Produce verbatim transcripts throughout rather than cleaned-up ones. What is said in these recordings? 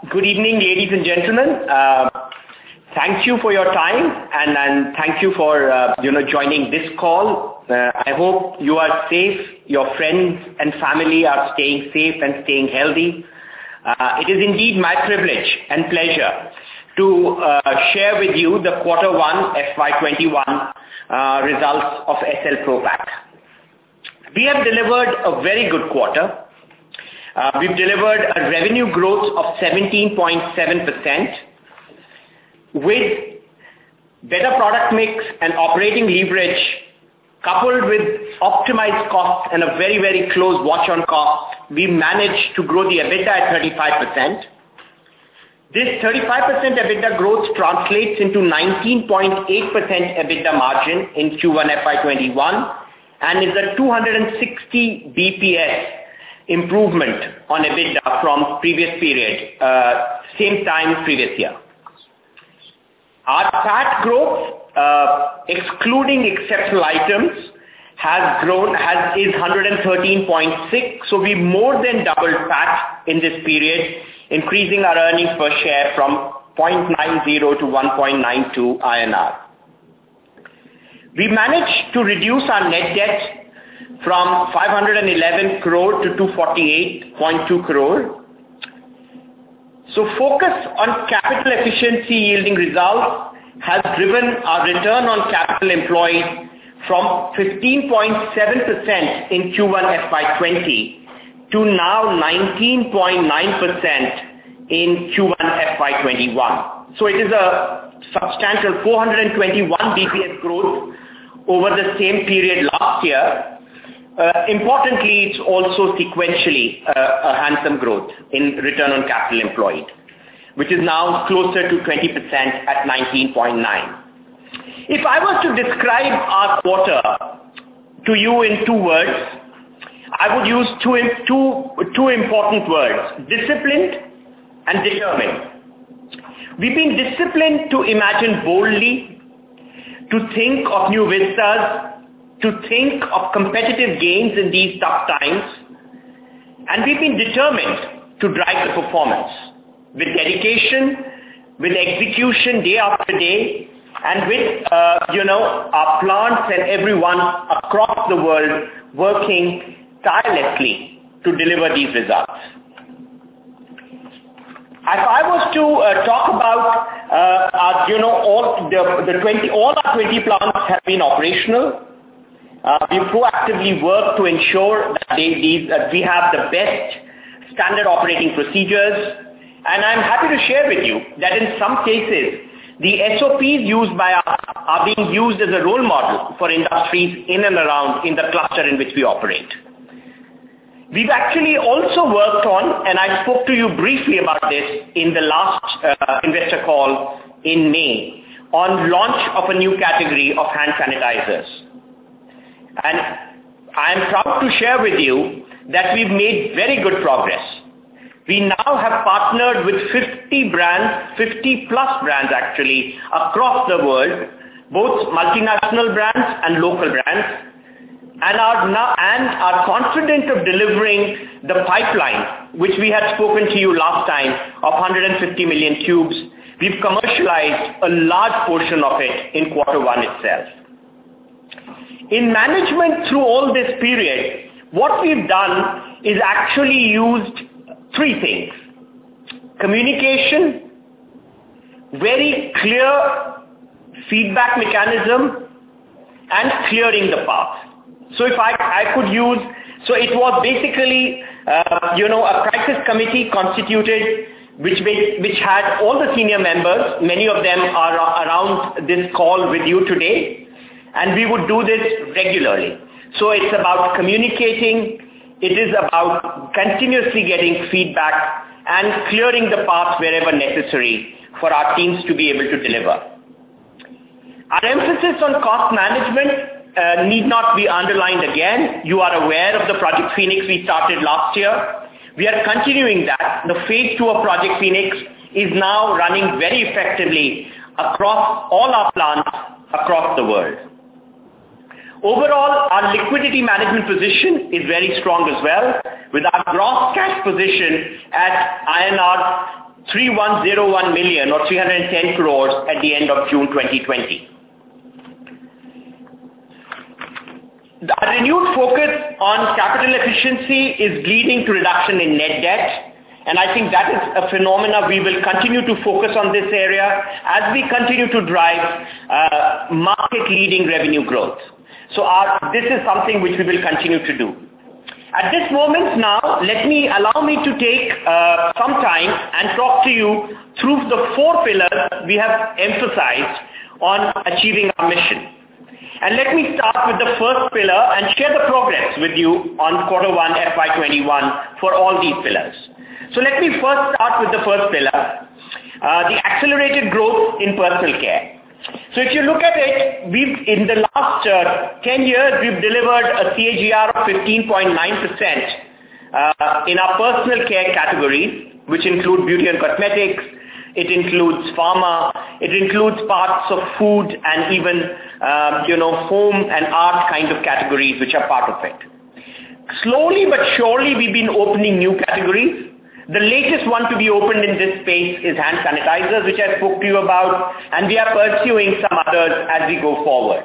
Good evening, ladies and gentlemen. Uh, thank you for your time and, and thank you for uh, you know joining this call. Uh, I hope you are safe, your friends and family are staying safe and staying healthy. Uh, it is indeed my privilege and pleasure to uh, share with you the quarter one F Y twenty-one uh, results of S L Propack. We have delivered a very good quarter. Uh, we've delivered a revenue growth of seventeen point seven percent with better product mix and operating leverage coupled with optimized costs and a very, very close watch on costs. We managed to grow the EBITDA at thirty-five percent. This thirty-five percent EBITDA growth translates into nineteen point eight percent EBITDA margin in Q one F Y twenty-one and is a two hundred sixty B P S improvement on EBITDA from previous period, uh, same time previous year. Our P A T growth, uh, excluding exceptional items, has grown, has is one hundred thirteen point six, so we more than doubled P A T in this period, increasing our earnings per share from zero point nine zero to one point nine two I N R. We managed to reduce our net debt from five hundred eleven crore to two hundred forty-eight point two crore. So focus on capital efficiency yielding results has driven our return on capital employed from fifteen point seven percent in Q one F Y twenty to now nineteen point nine percent in Q one F Y twenty-one. So it is a substantial four hundred twenty-one B P S growth over the same period last year. Uh, importantly, it's also sequentially uh, a handsome growth in return on capital employed, which is now closer to twenty percent at nineteen point nine. If I was to describe our quarter to you in two words, I would use two, two, two important words, disciplined and determined. We've been disciplined to imagine boldly, to think of new vistas, to think of competitive gains in these tough times, and we've been determined to drive the performance with dedication, with execution day after day, and with, uh, you know, our plants and everyone across the world working tirelessly to deliver these results. If I was to uh, talk about, uh, our, you know, all the, the twenty, all our twenty plants have been operational. Uh, we proactively work to ensure that they, these, uh, we have the best standard operating procedures. And I'm happy to share with you that in some cases, the S O Ps used by us are being used as a role model for industries in and around in the cluster in which we operate. We've actually also worked on, and I spoke to you briefly about this in the last uh, investor call in May, on launch of a new category of hand sanitizers. And I am proud to share with you that we've made very good progress. We now have partnered with fifty brands, fifty plus brands actually, across the world, both multinational brands and local brands, and are now and are confident of delivering the pipeline, which we had spoken to you last time, of one hundred fifty million tubes. We've commercialized a large portion of it in quarter one itself. In management through all this period, what we've done is actually used three things. Communication, very clear feedback mechanism, and clearing the path. So if I, I could use, so it was basically, uh, you know, a crisis committee constituted which, which had all the senior members. Many of them are around this call with you today. And we would do this regularly. So it's about communicating, it is about continuously getting feedback and clearing the path wherever necessary for our teams to be able to deliver. Our emphasis on cost management uh, need not be underlined again. You are aware of the Project Phoenix we started last year. We are continuing that. The phase two of Project Phoenix is now running very effectively across all our plants across the world. Overall, our liquidity management position is very strong as well, with our gross cash position at I N R three thousand one hundred one million or three hundred ten crores at the end of June twenty twenty. The renewed focus on capital efficiency is leading to reduction in net debt, and I think that is a phenomena we will continue to focus on this area as we continue to drive uh, market-leading revenue growth. So our, this is something which we will continue to do. At this moment now, let me allow me to take uh, some time and talk to you through the four pillars we have emphasized on achieving our mission. And let me start with the first pillar and share the progress with you on quarter one F Y twenty-one for all these pillars. So let me first start with the first pillar, uh, the accelerated growth in personal care. So if you look at it, we've in the last uh, ten years, we've delivered a C A G R of fifteen point nine percent uh, in our personal care categories, which include beauty and cosmetics. It includes pharma, it includes parts of food and even, uh, you know, home and art kind of categories which are part of it. Slowly but surely we've been opening new categories. The latest one to be opened in this space is hand sanitizers, which I spoke to you about, and we are pursuing some others as we go forward.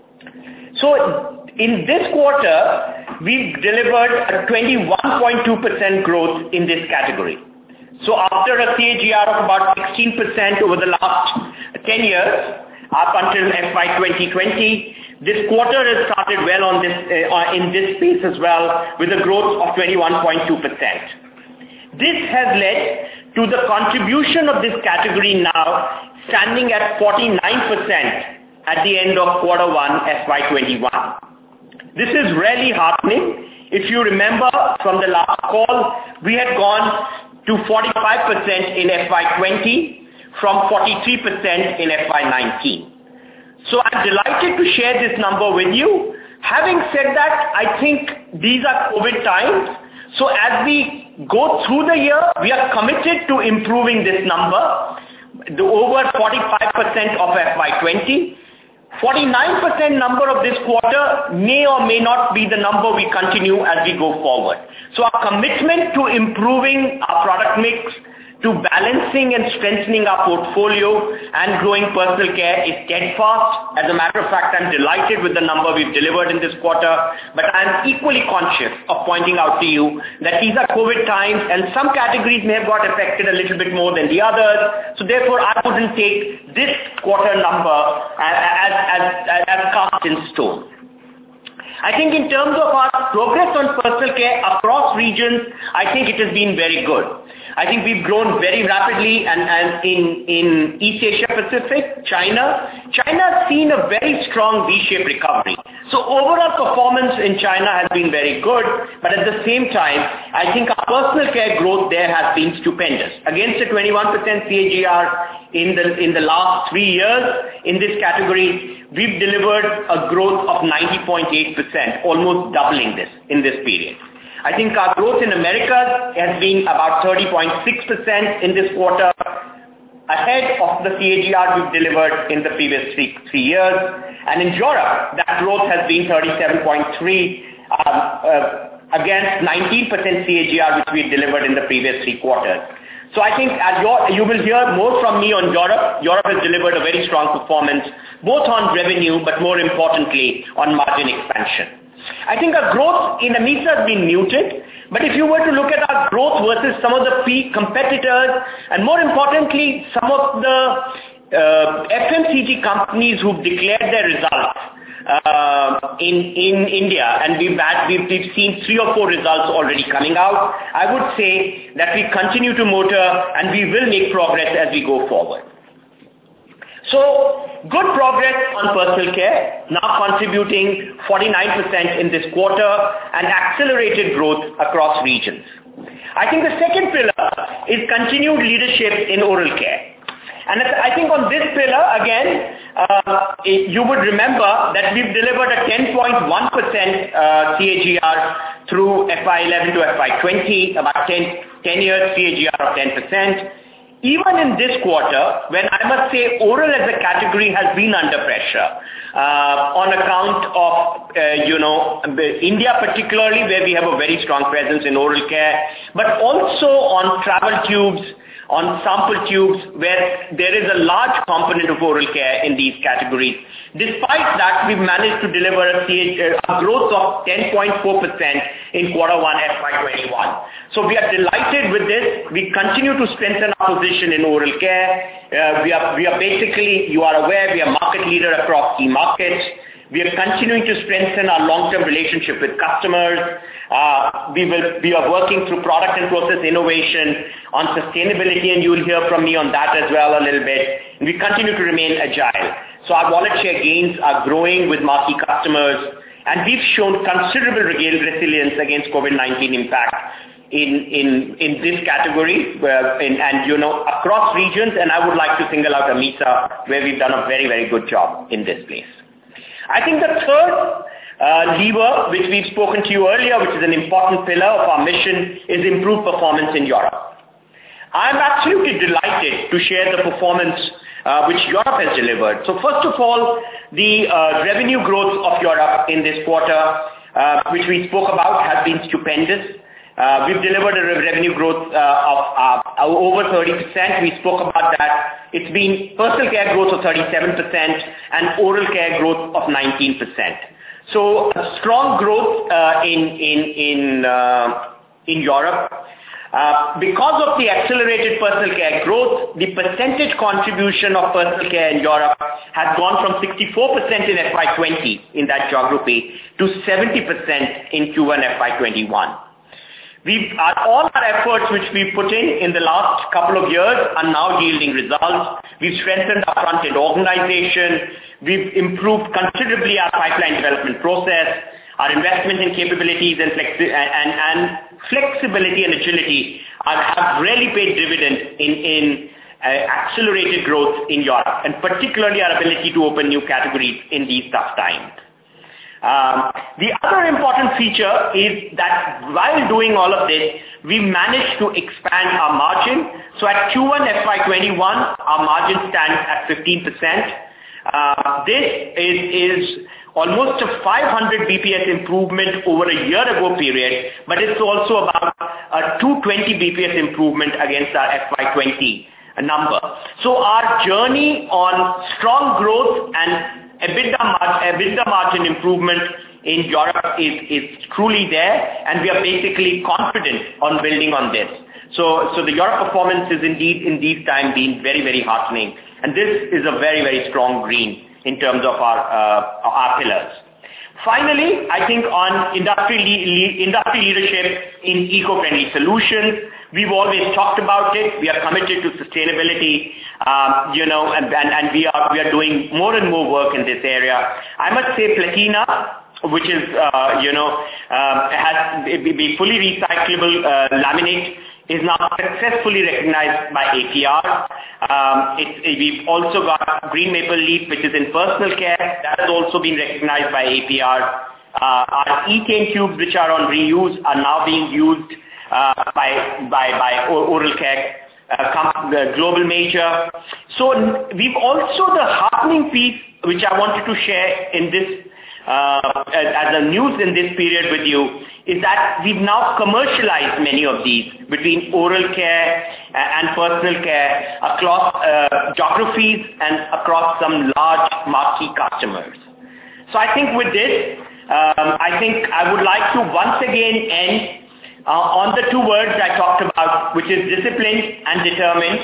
So in this quarter, we've delivered a twenty-one point two percent growth in this category. So after a C A G R of about sixteen percent over the last ten years, up until F Y twenty twenty, this quarter has started well on this uh, in this space as well, with a growth of twenty-one point two percent. This has led to the contribution of this category now standing at forty-nine percent at the end of quarter one F Y twenty-one. This is really heartening. If you remember from the last call, we had gone to forty-five percent in F Y twenty from forty-three percent in F Y nineteen. So I'm delighted to share this number with you. Having said that, I think these are COVID times. So as we go through the year, we are committed to improving this number, the over forty-five percent of F Y twenty. forty-nine percent number of this quarter may or may not be the number we continue as we go forward. So our commitment to improving our product mix, to balancing and strengthening our portfolio and growing personal care is steadfast. As a matter of fact, I'm delighted with the number we've delivered in this quarter, but I'm equally conscious of pointing out to you that these are COVID times and some categories may have got affected a little bit more than the others. So therefore, I wouldn't take this quarter number as, as, as, as cast in stone. I think in terms of our progress on personal care across regions, I think it has been very good. I think we've grown very rapidly and, and in, in East Asia Pacific, China. China has seen a very strong V-shaped recovery. So overall performance in China has been very good, but at the same time, I think our personal care growth there has been stupendous. Against a twenty-one percent C A G R in the, in the last three years in this category, we've delivered a growth of ninety point eight percent, almost doubling this in this period. I think our growth in Americas has been about thirty point six percent in this quarter, ahead of the C A G R we've delivered in the previous three, three years. And in Europe, that growth has been thirty-seven point three um, uh, against nineteen percent C A G R which we delivered in the previous three quarters. So I think as your, you will hear more from me on Europe. Europe has delivered a very strong performance, both on revenue, but more importantly, on margin expansion. I think our growth in AMESA has been muted, but if you were to look at our growth versus some of the key competitors, and more importantly, some of the uh, F M C G companies who've declared their results uh, in, in India, and we've, had, we've, we've seen three or four results already coming out, I would say that we continue to motor and we will make progress as we go forward. So, good progress on personal care, now contributing forty-nine percent in this quarter and accelerated growth across regions. I think the second pillar is continued leadership in oral care. And I think on this pillar, again, uh, you would remember that we've delivered a ten point one percent uh, C A G R through F Y eleven to F Y twenty, about ten, ten years C A G R of ten percent. Even in this quarter, when I must say oral as a category has been under pressure uh, on account of, uh, you know, India particularly, where we have a very strong presence in oral care, but also on travel tubes, on sample tubes, where there is a large component of oral care in these categories. Despite that, we've managed to deliver a, a growth of ten point four percent in quarter one F Y twenty-one. So we are delighted with this. We continue to strengthen our position in oral care. Uh, we are we are basically, you are aware, we are market leader across key markets. We are continuing to strengthen our long-term relationship with customers. Uh, we will we are working through product and process innovation on sustainability, and you will hear from me on that as well a little bit. And we continue to remain agile. So our wallet share gains are growing with marquee customers, and we've shown considerable resilience against COVID nineteen impact in in in this category, where in, and you know across regions. And I would like to single out AMESA, where we've done a very very good job in this place. I think the third uh, lever, which we've spoken to you earlier, which is an important pillar of our mission, is improved performance in Europe. I'm absolutely delighted to share the performance uh, which Europe has delivered. So first of all, the uh, revenue growth of Europe in this quarter, uh, which we spoke about, has been stupendous. Uh, we've delivered a revenue growth uh, of uh, over thirty percent. We spoke about that. It's been personal care growth of thirty-seven percent and oral care growth of nineteen percent. So a strong growth uh, in in in uh, in Europe. Uh, because of the accelerated personal care growth, the percentage contribution of personal care in Europe has gone from sixty-four percent in F Y twenty in that geography to seventy percent in Q one F Y twenty-one. We've, our, all our efforts which we put in in the last couple of years are now yielding results. We've strengthened our front-end organization. We've improved considerably our pipeline development process. Our investment in capabilities and, flexi- and, and flexibility and agility are, have really paid dividends in, in uh, accelerated growth in Europe, and particularly our ability to open new categories in these tough times. Um, the other important feature is that while doing all of this, we managed to expand our margin. So at Q one F Y twenty-one, our margin stands at fifteen percent. Uh, this is, is almost a five hundred B P S improvement over a year ago period, but it's also about a two hundred twenty B P S improvement against our F Y twenty number. So our journey on strong growth and EBITDA, mar- EBITDA margin improvement in Europe is, is truly there, and we are basically confident on building on this. So, so the Europe performance is indeed in these times been very, very heartening, and this is a very, very strong green in terms of our, uh, our pillars. Finally, I think on industry, le- industry leadership in eco-friendly solutions, we've always talked about it. We are committed to sustainability, um, you know, and, and, and we are we are doing more and more work in this area. I must say Platina, which is, uh, you know, um, has be fully recyclable uh, laminate, is now successfully recognized by A P R. Um, it, it, we've also got Green Maple Leaf, which is in personal care. That has also been recognized by A P R. Uh, our ethane tubes, which are on reuse, are now being used uh, by, by, by oral care, uh, the global major. So we've also the heartening piece, which I wanted to share in this Uh, as, as a news in this period with you, is that we've now commercialized many of these between oral care and personal care across uh, geographies and across some large marquee customers. So I think with this, um, I think I would like to once again end uh, on the two words I talked about, which is disciplined and determined.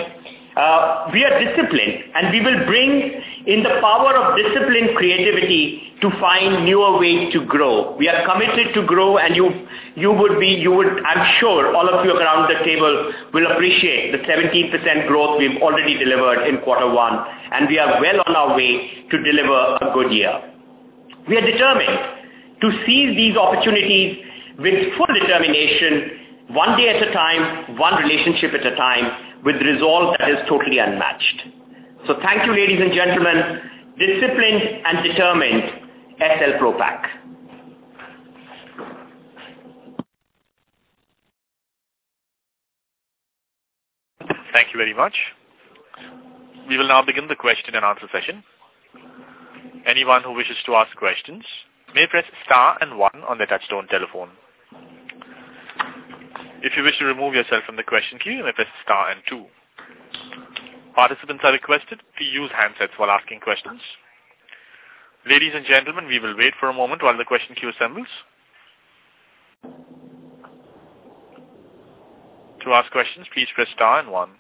Uh, we are disciplined, and we will bring in the power of disciplined creativity to find newer ways to grow. We are committed to grow, and you you would be, you would, I'm sure all of you around the table will appreciate the seventeen percent growth we've already delivered in quarter one, and we are well on our way to deliver a good year. We are determined to seize these opportunities with full determination, one day at a time, one relationship at a time, with resolve that is totally unmatched. So thank you, ladies and gentlemen. Disciplined and determined, S L Propack. Thank you very much. We will now begin the question and answer session. Anyone who wishes to ask questions may press star and one on their touchtone telephone. If you wish to remove yourself from the question queue, you may press star and two. Participants are requested to use handsets while asking questions. Ladies and gentlemen, we will wait for a moment while the question queue assembles. To ask questions, please press star and one.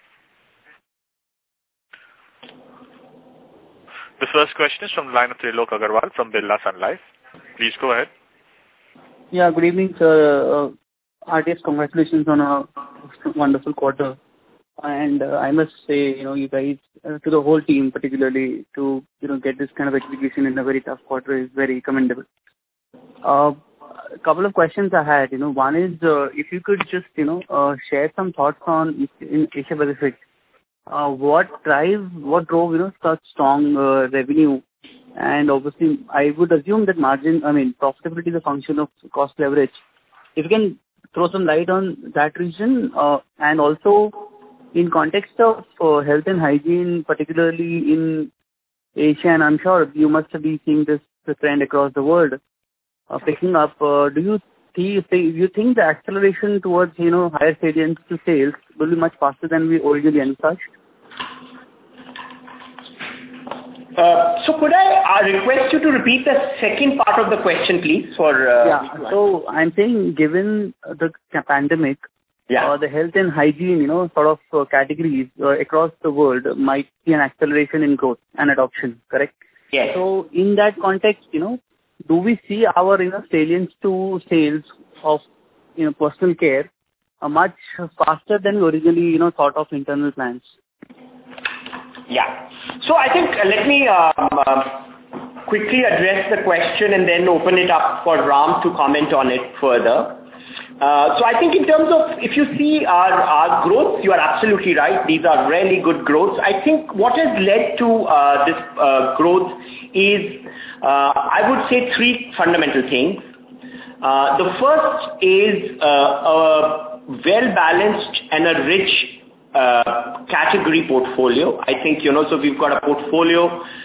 The first question is from the line of Trilok Agarwal from Birla Sun Life. Please go ahead. Yeah, good evening, sir. Uh, R T S, congratulations on a wonderful quarter. And uh, I must say, you know, you guys, uh, to the whole team particularly, to, you know, get this kind of execution in a very tough quarter is very commendable. Uh, a couple of questions I had, you know, one is, uh, if you could just, you know, uh, share some thoughts on in Asia Pacific. Uh, what drive, what drove, you know, such strong uh, revenue? And obviously, I would assume that margin, I mean, profitability is a function of cost leverage. If you can throw some light on that region, uh, and also in context of uh, health and hygiene, particularly in Asia, and I'm sure you must be seeing this, this trend across the world uh, picking up. Uh, do you see, do you think the acceleration towards, you know, higher salience to sales will be much faster than we originally envisaged? Uh, so could I uh, request you to repeat the second part of the question, please? For uh, yeah, so I'm saying, given the pandemic, yeah. uh, the health and hygiene, you know, sort of uh, categories uh, across the world might see an acceleration in growth and adoption, correct? Yes. So in that context, you know, do we see our, you know, salience to sales of, you know, personal care uh, much faster than we originally, you know, thought of internal plans? Yeah. So I think uh, let me um, uh, quickly address the question and then open it up for Ram to comment on it further. Uh, so I think in terms of, if you see our, our growth, you are absolutely right. These are really good growths. I think what has led to uh, this uh, growth is, uh, I would say, three fundamental things. Uh, the first is uh, a well-balanced and a rich Uh, category portfolio. I think, you know, so we've got a portfolio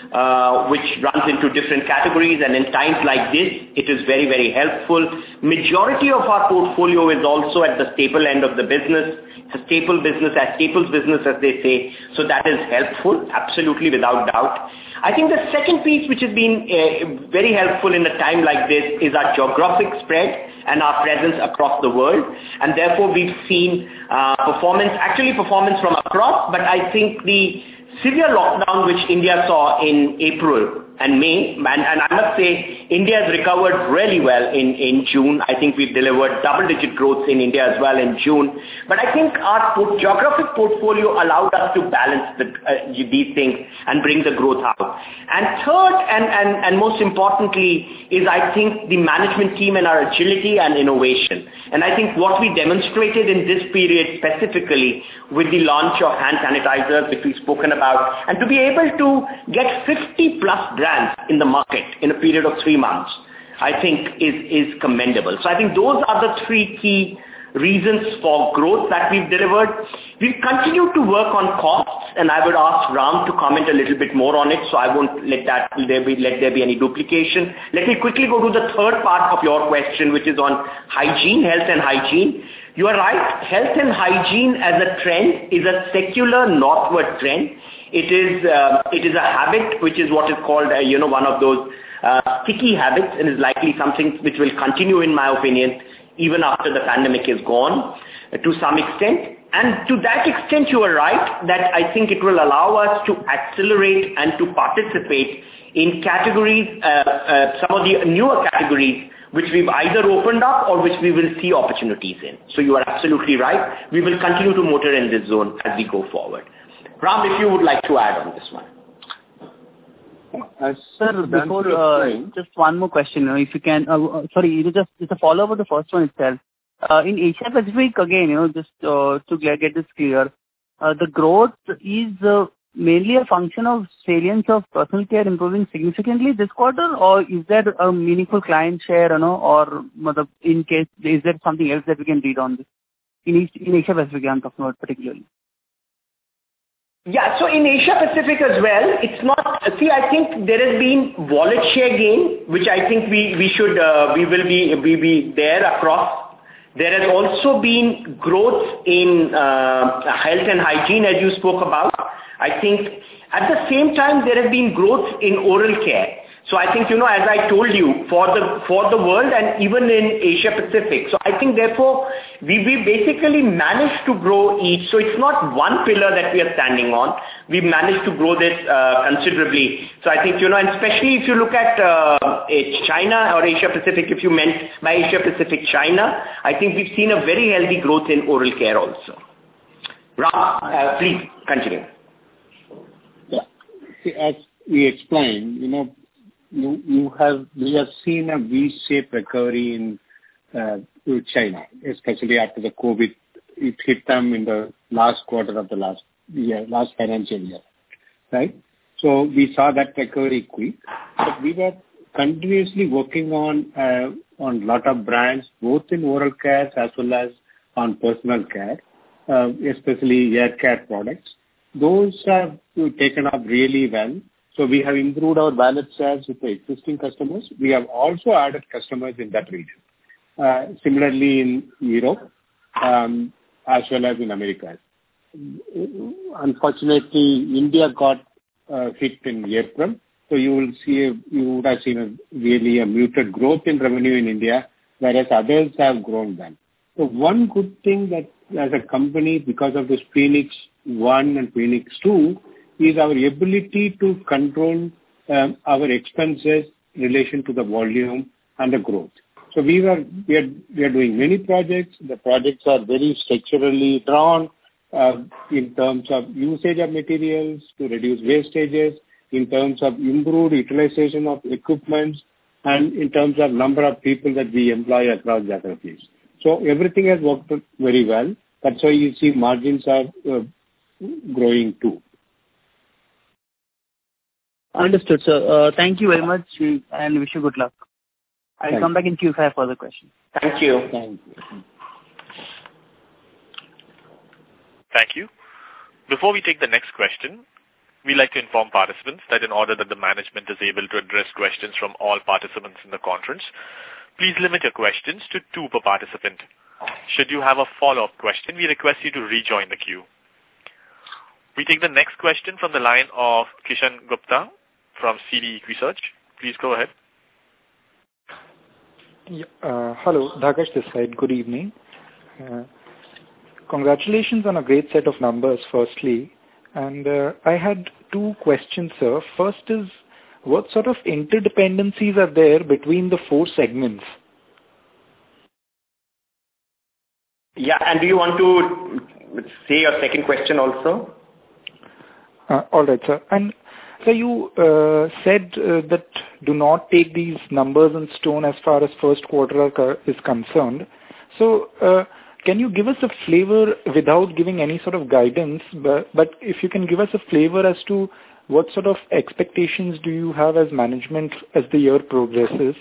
uh, which runs into different categories, and in times like this, it is very, very helpful. Majority of our portfolio is also at the staple end of the business, a staple business, as staples business, as they say, so that is helpful, absolutely, without doubt. I think the second piece which has been uh, very helpful in a time like this is our geographic spread and our presence across the world, and therefore we've seen uh, performance, actually performance from across, but I think the severe lockdown which India saw in April and May, and, and I must say India has recovered really well in, in June. I think we've delivered double-digit growth in India as well in June. But I think our port- geographic portfolio allowed us to balance the, uh, these things and bring the growth out. And third, and, and, and most importantly, is I think the management team and our agility and innovation. And I think what we demonstrated in this period specifically with the launch of hand sanitizers, which we've spoken about, and to be able to get fifty plus brands in the market in a period of three months, I think is, is commendable. So I think those are the three key reasons for growth that we've delivered. We've continued to work on costs, and I would ask Ram to comment a little bit more on it, so I won't let that there be, let there be any duplication. Let me quickly go to the third part of your question, which is on hygiene, health and hygiene. You are right, health and hygiene as a trend is a secular northward trend. It is uh, it is a habit which is what is called, uh, you know, one of those uh, sticky habits, and is likely something which will continue, in my opinion, even after the pandemic is gone, uh, to some extent. And to that extent, you are right that I think it will allow us to accelerate and to participate in categories, uh, uh, some of the newer categories, which we've either opened up or which we will see opportunities in. So you are absolutely right. We will continue to motor in this zone as we go forward. Ram, if you would like to add on this one. Uh, sir, before, uh, just one more question, you know, if you can, uh, sorry, you know, just, just a follow-up of the first one itself. Uh, in Asia Pacific, again, you know, just uh, to get, get this clear, uh, the growth is uh, mainly a function of salience of personal care improving significantly this quarter, or is there a meaningful client share, you know, or in case, is there something else that we can read on this? In, East, in Asia Pacific, I'm talking about particularly. Yeah, so in Asia Pacific as well, it's not, see, I think there has been wallet share gain, which I think we, we should, uh, we will be, we be there across There has also been growth in uh, health and hygiene, as you spoke about. I think at the same time, there has been growth in oral care. So I think, you know, as I told you, for the for the world and even in Asia Pacific. So I think, therefore, we, we basically managed to grow each. So it's not one pillar that we are standing on. We managed to grow this uh, considerably. So I think, you know, and especially if you look at uh, China or Asia Pacific, if you meant by Asia Pacific China, I think we've seen a very healthy growth in oral care also. Ram, uh, please continue. Yeah. See, as we explained, you know, You, you have we have seen a V-shaped recovery in uh, China, especially after the COVID. It hit them in the last quarter of the last year, last financial year, right? So we saw that recovery quick, but we were continuously working on uh, on lot of brands, both in oral care as well as on personal care, uh, especially hair care products. Those have taken up really well. So we have improved our wallet shares with the existing customers. We have also added customers in that region. Uh, similarly in Europe, um, as well as in America. Unfortunately, India got uh, hit in April. So you will see, a, you would have seen a really a muted growth in revenue in India, whereas others have grown well. So one good thing that as a company, because of this Phoenix one and Phoenix two, is our ability to control um, our expenses in relation to the volume and the growth. So we were we are we are doing many projects. The projects are very structurally drawn uh, in terms of usage of materials to reduce wastages, in terms of improved utilization of equipment, and in terms of number of people that we employ across geographies. So everything has worked very well. That's why you see margins are uh, growing too. Understood, sir. Uh, thank you very much and wish you good luck. I'll Thank come back in Q five for the question. Thank you. Thank you. Thank you. Before we take the next question, we'd like to inform participants that in order that the management is able to address questions from all participants in the conference, please limit your questions to two per participant. Should you have a follow-up question, we request you to rejoin the queue. We take the next question from the line of Kishan Gupta from C D Research. Please go ahead. Yeah, uh, hello, Dhakash this side. Good evening. Uh, congratulations on a great set of numbers, firstly. And uh, I had two questions, sir. First is, what sort of interdependencies are there between the four segments? Yeah, and do you want to say your second question also? Uh, all right, sir. And so you uh, said uh, that do not take these numbers in stone as far as first quarter is concerned. So uh, can you give us a flavor without giving any sort of guidance, but, but if you can give us a flavor as to what sort of expectations do you have as management as the year progresses?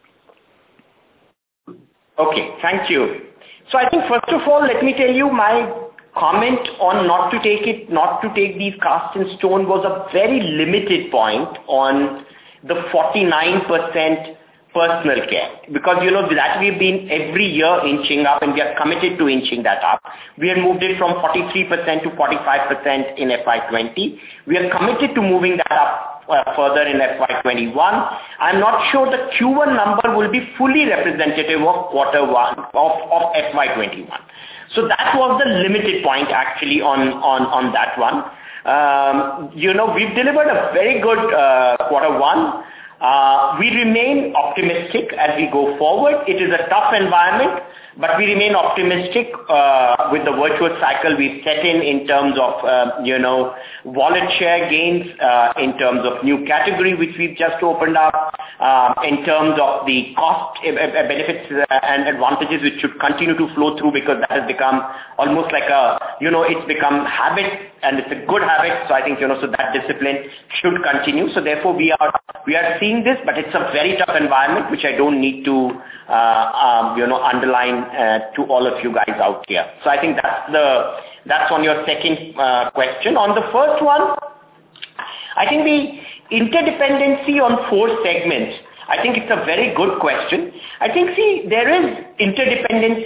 Okay, thank you. So I think first of all, let me tell you my comment on not to take it, not to take these cast in stone was a very limited point on the forty-nine percent personal care, because you know that we've been every year inching up and we are committed to inching that up. We have moved it from forty-three percent to forty-five percent in F Y twenty. We are committed to moving that up uh, further in F Y twenty-one. I'm not sure the Q one number will be fully representative of quarter one of, of F Y twenty-one. So that was the limited point actually on, on, on that one. Um, you know, we've delivered a very good uh, quarter one. Uh, we remain optimistic as we go forward. It is a tough environment, but we remain optimistic uh, with the virtuous cycle we've set in in terms of, uh, you know, wallet share gains, uh, in terms of new category which we've just opened up, uh, in terms of the cost uh, benefits and advantages which should continue to flow through, because that has become almost like a, you know, it's become habit and it's a good habit. So I think, you know, so that discipline should continue. So therefore we are, we are seeing this, but it's a very tough environment which I don't need to, uh, um, you know, underline uh, to all of you guys out here. So I think that's the, that's on your second uh, question. On the first one, I think the interdependency on four segments, I think it's a very good question. I think, see, there is interdependency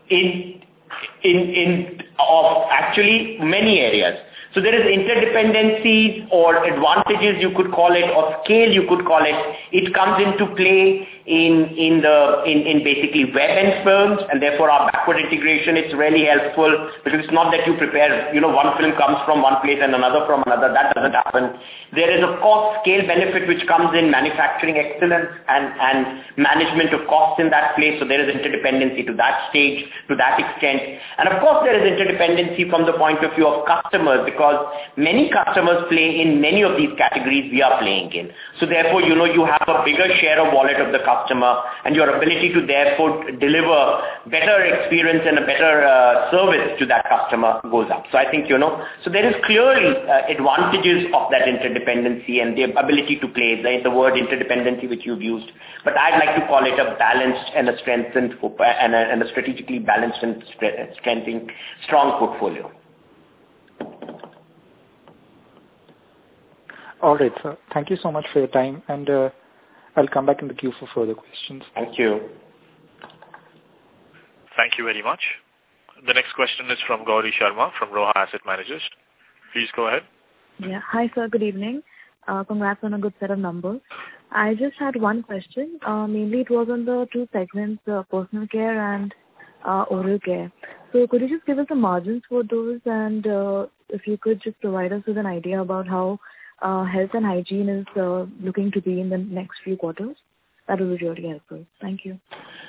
in, in, in, of actually many areas. So there is interdependencies or advantages you could call it, or scale you could call it. It comes into play in in the in, in basically web and films, and therefore our backward integration is really helpful, because it's not that you prepare, you know, one film comes from one place and another from another. That doesn't happen. There is of course scale benefit which comes in manufacturing excellence and, and management of costs in that place. So there is interdependency to that stage, to that extent. And of course there is interdependency from the point of view of customers, because Because many customers play in many of these categories we are playing in. So therefore, you know, you have a bigger share of wallet of the customer, and your ability to therefore deliver better experience and a better uh, service to that customer goes up. So I think, you know, so there is clearly uh, advantages of that interdependency and the ability to play, the, the word interdependency which you've used. But I'd like to call it a balanced and a strengthened and a, and a strategically balanced and strengthening strong portfolio. All right, sir. Thank you so much for your time, and uh, I'll come back in the queue for further questions. Thank you. Thank you very much. The next question is from Gauri Sharma from Roha Asset Managers. Please go ahead. Yeah. Hi, sir. Good evening. Uh, congrats on a good set of numbers. I just had one question. Uh, mainly it was on the two segments, uh, personal care and uh, oral care. So could you just give us the margins for those, and uh, if you could just provide us with an idea about how Uh, health and hygiene is uh, looking to be in the next few quarters? That would be really helpful. Thank you.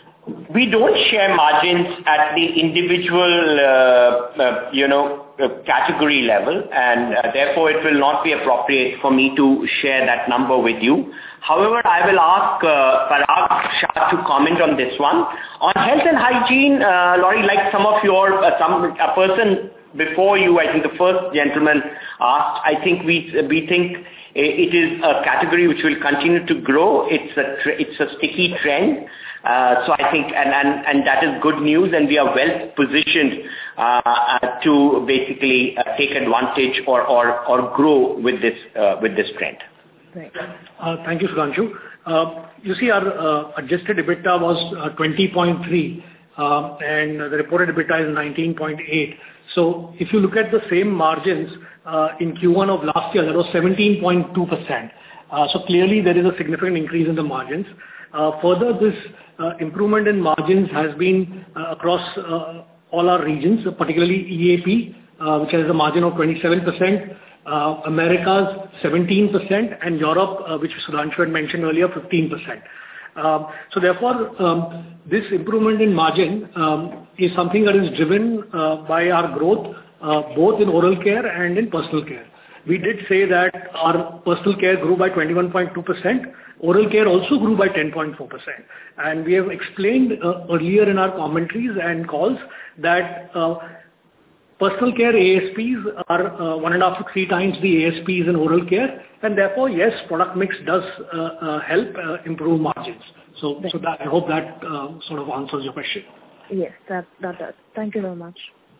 We don't share margins at the individual, uh, uh, you know, uh, category level, and uh, therefore it will not be appropriate for me to share that number with you. However, I will ask uh, Parag Shah to comment on this one. On health and hygiene, uh, Laurie, like some of your, uh, some a person before you, I think the first gentleman asked, I think we we think it is a category which will continue to grow. It's a it's a sticky trend. Uh, so I think, and, and, and that is good news, and we are well positioned uh, uh, to basically uh, take advantage or, or, or grow with this uh, with this trend. Right. Uh, thank you, Sudhanshu. Uh, you see, our uh, adjusted EBITDA was uh, twenty point three, uh, and the reported EBITDA is nineteen point eight. So if you look at the same margins uh, in Q one of last year, that was seventeen point two percent. Uh, so clearly there is a significant increase in the margins. Uh, further, this uh, improvement in margins has been uh, across uh, all our regions, particularly E A P, uh, which has a margin of twenty-seven percent, uh, Americas seventeen percent, and Europe, uh, which Sudhanshu had mentioned earlier, fifteen percent. Um, so therefore, um, this improvement in margin um, is something that is driven uh, by our growth, uh, both in oral care and in personal care. We did say that our personal care grew by twenty-one point two percent. Oral care also grew by ten point four percent. And we have explained uh, earlier in our commentaries and calls that uh, personal care A S Ps are uh, one and a half to three times the A S Ps in oral care, and therefore, yes, product mix does uh, uh, help uh, improve margins. So, right. so that, I hope that uh, sort of answers your question. Yes, that, that does. Thank you very much.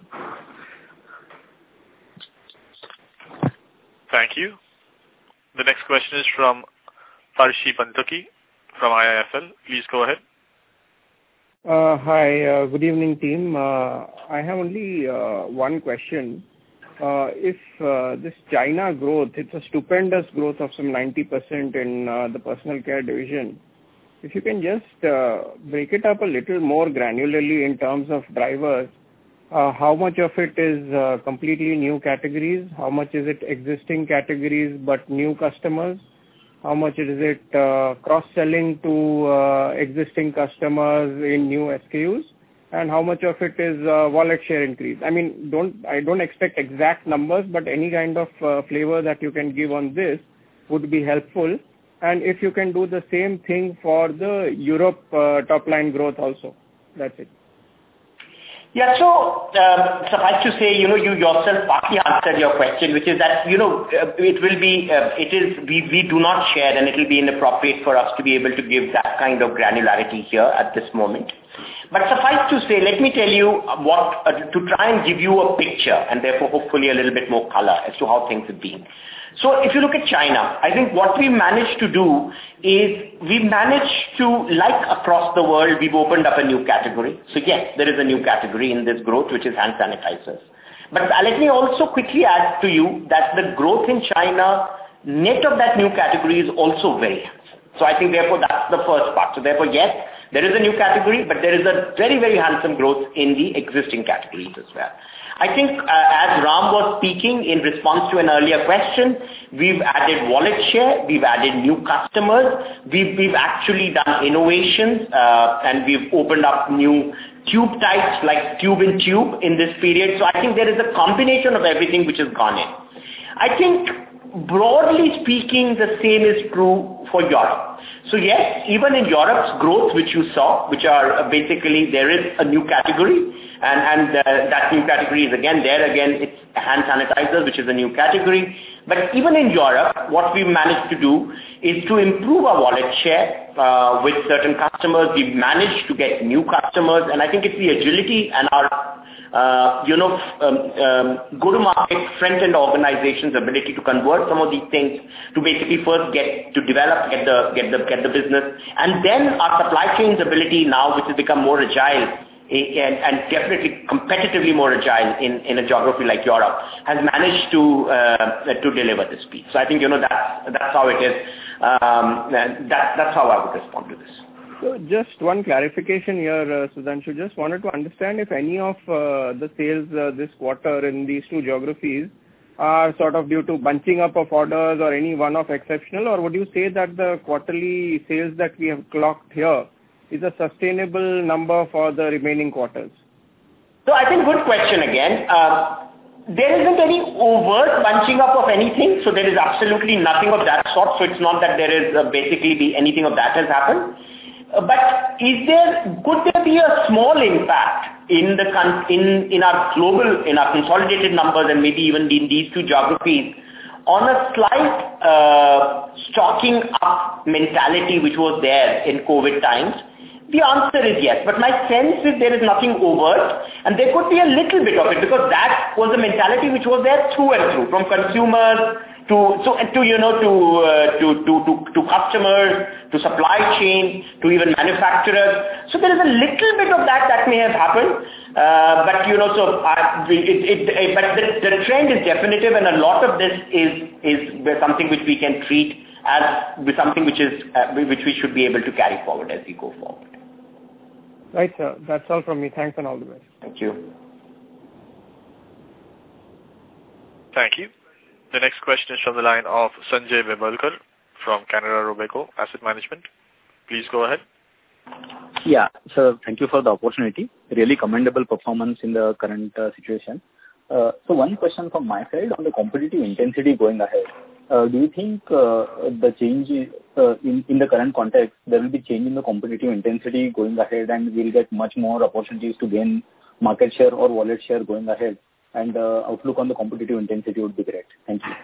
Thank you. The next question is from Parshi Pantaki from I I F L. Please go ahead. Uh, hi, uh, good evening team. Uh, I have only uh, one question. Uh, if uh, this China growth, it's a stupendous growth of some ninety percent in uh, the personal care division. If you can just uh, break it up a little more granularly in terms of drivers, uh, how much of it is uh, completely new categories? How much is it existing categories but new customers? How much is it uh, cross-selling to uh, existing customers in new S K Us? And how much of it is uh, wallet share increase? I mean, don't I don't expect exact numbers, but any kind of uh, flavor that you can give on this would be helpful. And if you can do the same thing for the Europe uh, top-line growth also. That's it. Yeah, so uh, suffice to say, you know, you yourself partly answered your question, which is that, you know, uh, it will be, uh, it is, we, we do not share, and it will be inappropriate for us to be able to give that kind of granularity here at this moment. But suffice to say, let me tell you what, uh, to try and give you a picture and therefore hopefully a little bit more color as to how things have been. So if you look at China, I think what we managed to do is we managed to, like across the world, we've opened up a new category. So yes, there is a new category in this growth, which is hand sanitizers. But let me also quickly add to you that the growth in China, net of that new category, is also very handsome. So I think therefore that's the first part. So therefore, yes, there is a new category, but there is a very, very handsome growth in the existing categories as well. I think uh, as Ram was speaking in response to an earlier question, we've added wallet share, we've added new customers, we've, we've actually done innovations, uh, and we've opened up new tube types like tube in tube in this period. So I think there is a combination of everything which has gone in. I think broadly speaking, the same is true for Europe. So yes, even in Europe's growth, which you saw, which are basically, there is a new category, and, and uh, that new category is again, there again, it's hand sanitizers, which is a new category. But even in Europe, what we've managed to do is to improve our wallet share uh, with certain customers. We've managed to get new customers, and I think it's the agility and our Uh, you know, um, um, go-to-market front-end organization's ability to convert some of these things to basically first get to develop, get the get the get the business, and then our supply chain's ability now, which has become more agile and, and definitely competitively more agile in, in a geography like Europe, has managed to uh, to deliver this piece. So I think you know that's that's how it is. Um, that that's how I would respond to this. So just one clarification here, uh, Sudhanshu. Just wanted to understand if any of uh, the sales uh, this quarter in these two geographies are sort of due to bunching up of orders or any one-off exceptional, or would you say that the quarterly sales that we have clocked here is a sustainable number for the remaining quarters? So I think good question again. Uh, there isn't any overt bunching up of anything, so there is absolutely nothing of that sort. So it's not that there is uh, basically be anything of that has happened. But is there, could there be a small impact in the in in our global, in our consolidated numbers and maybe even in these two geographies on a slight uh, stocking up mentality which was there in COVID times? The answer is yes, but my sense is there is nothing overt, and there could be a little bit of it because that was a mentality which was there through and through, from consumers to so to you know to uh, to, to to to customers, to supply chain, to even manufacturers. So there is a little bit of that that may have happened, uh, but you know so uh, it, it, it but the, the trend is definitive, and a lot of this is is something which we can treat as something which is uh, which we should be able to carry forward as we go forward. Right, sir. That's all from me. Thanks and all the best. Thank you. Thank you. The next question is from the line of Sanjay Vimalkar from Canara Robeco Asset Management. Please go ahead. Yeah, sir, thank you for the opportunity. Really commendable performance in the current uh, situation. Uh, so one question from my side on the competitive intensity going ahead. Uh, do you think uh, the change uh, in, in the current context, there will be change in the competitive intensity going ahead and we'll get much more opportunities to gain market share or wallet share going ahead? And uh, outlook on the competitive intensity would be great. Thank you.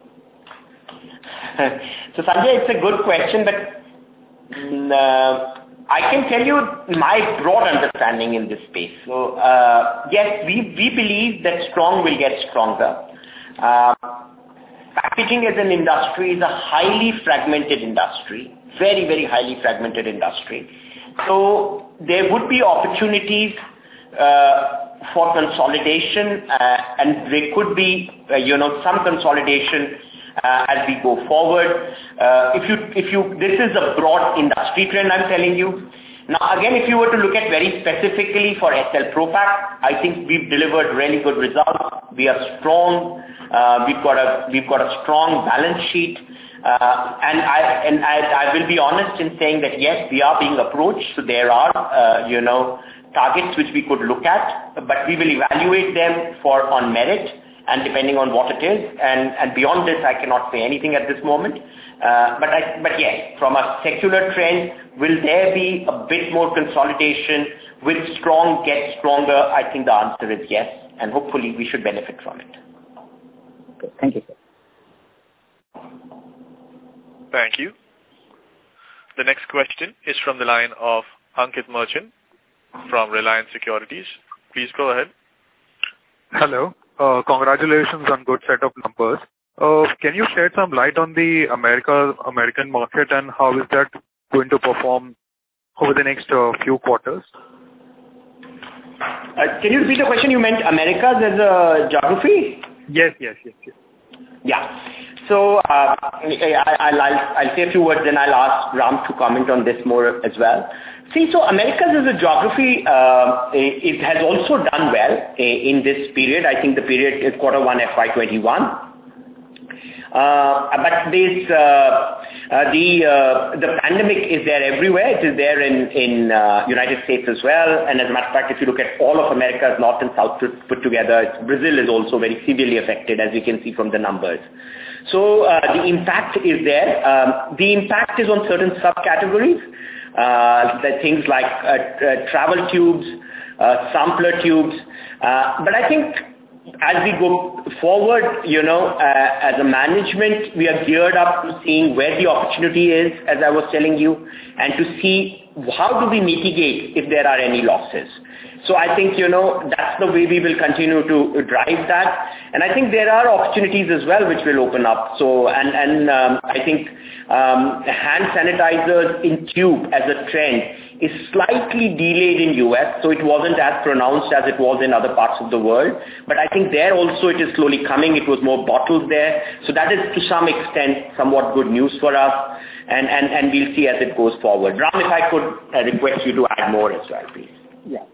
So Sanjay, it's a good question, but uh, I can tell you my broad understanding in this space. So uh, yes, we, we believe that strong will get stronger. Uh, packaging as an industry is a highly fragmented industry, very, very highly fragmented industry. So there would be opportunities uh, for consolidation, uh, and there could be, uh, you know, some consolidation uh, as we go forward. Uh, if you, if you, this is a broad industry trend I'm telling you. Now again, if you were to look at very specifically for S L Propack, I think we've delivered really good results. We are strong. Uh, we've got a, we've got a strong balance sheet. Uh, and I, and I, I will be honest in saying that yes, we are being approached. So there are, uh, you know, targets which we could look at, but we will evaluate them for on merit and depending on what it is. And, and beyond this, I cannot say anything at this moment. Uh, but I, but yes, from a secular trend, will there be a bit more consolidation? Will strong get stronger? I think the answer is yes, and hopefully we should benefit from it. Okay. Thank you, sir. Thank you. The next question is from the line of Ankit Merchant from Reliance Securities. Please go ahead. Hello. Uh, congratulations on good set of numbers. Uh, can you shed some light on the America American market and how is that going to perform over the next uh, few quarters? Uh, can you repeat the question? You meant Americas as a geography? Yes, yes, yes, yes. Yeah. So uh, I, I'll, I'll, I'll say a few words, then I'll ask Ram to comment on this more as well. See, so Americas as a geography, uh, it has also done well in this period. I think the period is quarter one F Y twenty-one. Uh, but this, uh, uh, the uh, the pandemic is there everywhere. It is there in in uh, United States as well. And as a matter of fact, if you look at all of America's north and south put together, Brazil is also very severely affected, as we can see from the numbers. So uh, the impact is there. Um, the impact is on certain subcategories. Uh, the things like uh, uh, travel tubes, uh, sampler tubes. Uh, but I think as we go forward, you know, uh, as a management, we are geared up to seeing where the opportunity is, as I was telling you, and to see how do we mitigate if there are any losses. So I think, you know, that's the way we will continue to drive that. And I think there are opportunities as well which will open up. So, and, and um, I think um, hand sanitizers in tube as a trend is slightly delayed in U S, so it wasn't as pronounced as it was in other parts of the world. But I think there also it is slowly coming. It was more bottles there. So that is to some extent somewhat good news for us. And, and, and we'll see as it goes forward. Ram, if I could uh, request you to add more as well, please. Yeah.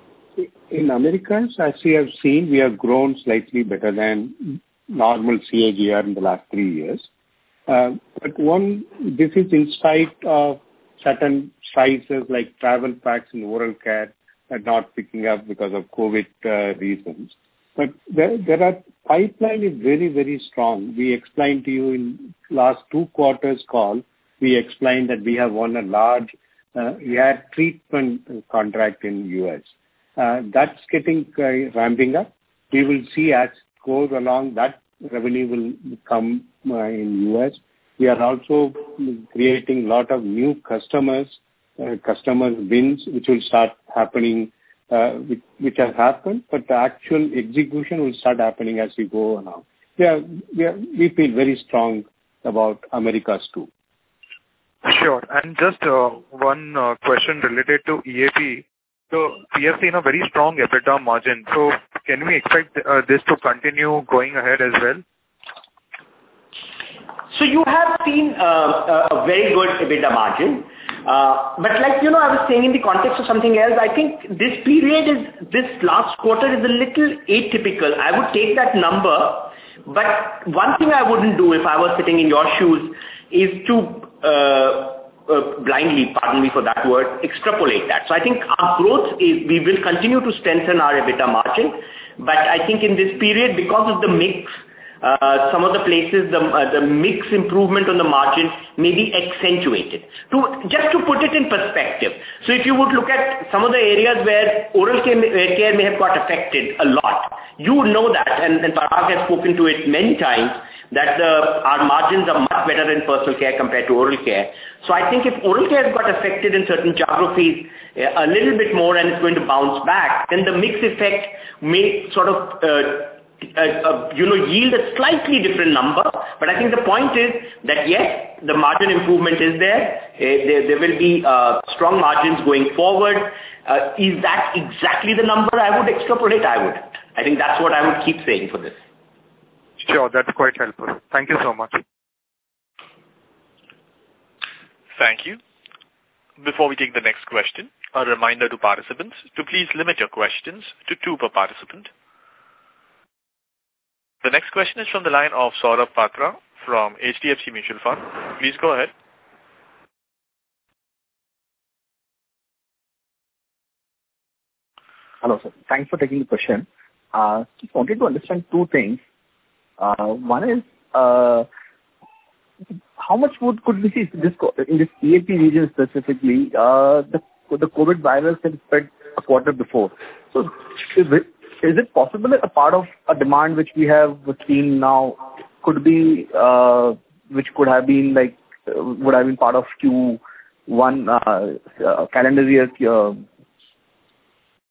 In Americas, as we have seen, we have grown slightly better than normal C A G R in the last three years. Uh, but one, this is in spite of certain sizes like travel packs and oral care are not picking up because of COVID uh, reasons. But there, there are, pipeline is very, very strong. We explained to you in last two quarters call, we explained that we have won a large uh, air treatment contract in U S. Uh, that's getting uh, ramping up. We will see as it goes along that revenue will come uh, in U S. We are also creating a lot of new customers, uh, customer wins, which will start happening, uh, which, which has happened, but the actual execution will start happening as we go along. Yeah, we, are, we feel very strong about Americas too. Sure. And just uh, one uh, question related to E A P. So we have seen a very strong EBITDA margin. So can we expect uh, this to continue going ahead as well? So you have seen uh, a very good EBITDA margin. Uh, but like, you know, I was saying in the context of something else, I think this period is, this last quarter is a little atypical. I would take that number, but one thing I wouldn't do if I was sitting in your shoes is to uh, uh, blindly, pardon me for that word, extrapolate that. So I think our growth is, we will continue to strengthen our EBITDA margin, but I think in this period, because of the mix, Uh, some of the places, the, uh, the mix improvement on the margin may be accentuated. To, just to put it in perspective, so if you would look at some of the areas where oral care, care may have got affected a lot, you would know that, and, and Parag has spoken to it many times, that the, our margins are much better in personal care compared to oral care. So I think if oral care has got affected in certain geographies uh, a little bit more and it's going to bounce back, then the mix effect may sort of uh, Uh, uh, you know, yield a slightly different number, but I think the point is that yes, the margin improvement is there. Uh, there, there will be uh, strong margins going forward. Uh, is that exactly the number I would extrapolate? I would. I think that's what I would keep saying for this. Sure, that's quite helpful. Thank you so much. Thank you. Before we take the next question, a reminder to participants to please limit your questions to two per participant. The next question is from the line of Saurabh Patra from H D F C Mutual Fund. Please go ahead. Hello, sir. Thanks for taking the question. Uh, just wanted to understand two things. Uh, one is, uh, how much would could we see this in this E A P region specifically? Uh, the the COVID virus had spread a quarter before. So, is it Is it possible that a part of a demand which we have seen now could be, uh, which could have been like, uh, would have been part of Q one uh, uh, calendar year uh,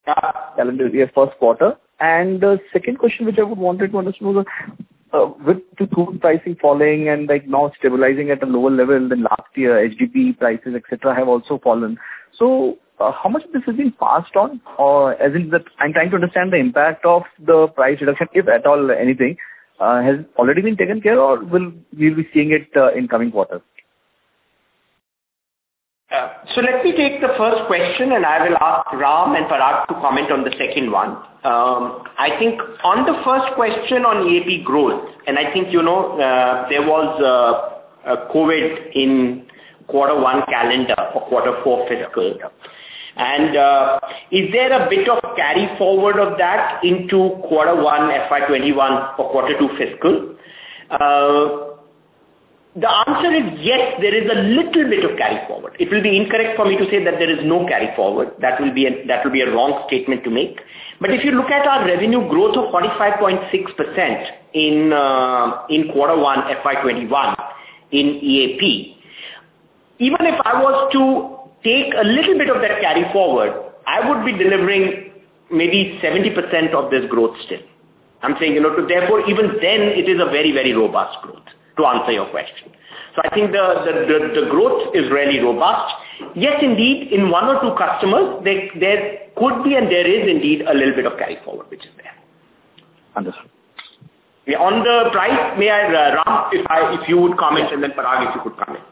calendar year first quarter? And the second question which I would wanted to understand was, uh, with the crude pricing falling and like now stabilizing at a lower level than last year, H D P prices, et cetera, have also fallen. So, uh, how much of this has been passed on? Or as in that, I'm trying to understand the impact of the price reduction, if at all anything, uh, has already been taken care, or will we be seeing it uh, in coming quarters? Uh, so let me take the first question, and I will ask Ram and Parag to comment on the second one. Um, I think on the first question on E A P growth, and I think, you know, uh, there was uh, a COVID in quarter one calendar or quarter four fiscal. And uh, is there a bit of carry forward of that into quarter one F Y twenty-one or quarter two fiscal? Uh, The answer is yes, there is a little bit of carry forward. It will be incorrect for me to say that there is no carry forward. That will be a, that will be a wrong statement to make. But if you look at our revenue growth of forty-five point six percent in uh, in quarter one F Y twenty-one in E A P, even if I was to take a little bit of that carry forward, I would be delivering maybe seventy percent of this growth still. I'm saying, you know, to, therefore even then it is a very, very robust growth, to answer your question. So I think the, the, the, the growth is really robust. Yes, indeed, in one or two customers, there, there could be and there is indeed a little bit of carry forward, which is there. Understood. Yeah, on the price, may I, uh, Ram, if, I, if you would comment, and then Parag, if you could comment.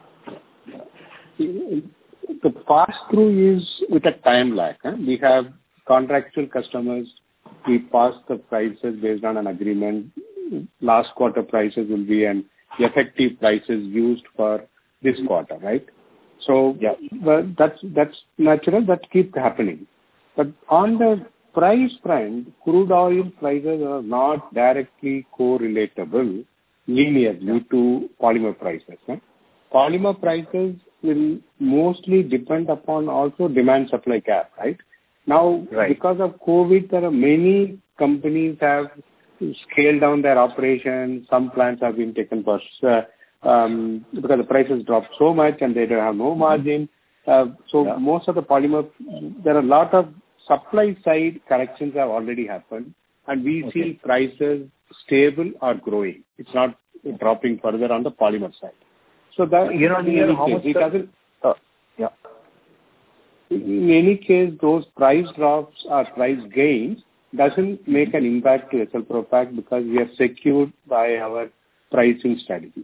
The pass-through is with a time lag. Huh? We have contractual customers. We pass the prices based on an agreement. Last quarter prices will be an effective prices used for this quarter, right? So yeah, but that's that's natural. That keeps happening. But on the price front, crude oil prices are not directly correlatable linearly to polymer prices. Huh? Polymer prices will mostly depend upon also demand-supply gap, right? Now, right. Because of COVID, there are many companies have scaled down their operations. Some plants have been taken for, uh, um, because the prices dropped so much and they don't have no margin. Uh, so yeah. Most of the polymer, there are a lot of supply side corrections have already happened, and we okay. see prices stable or growing. It's not dropping further on the polymer side. So that, you know, in any case, it doesn't, uh, yeah. In any case, those price drops or price gains doesn't make an impact to Ethyl-Propack because we are secured by our pricing strategy.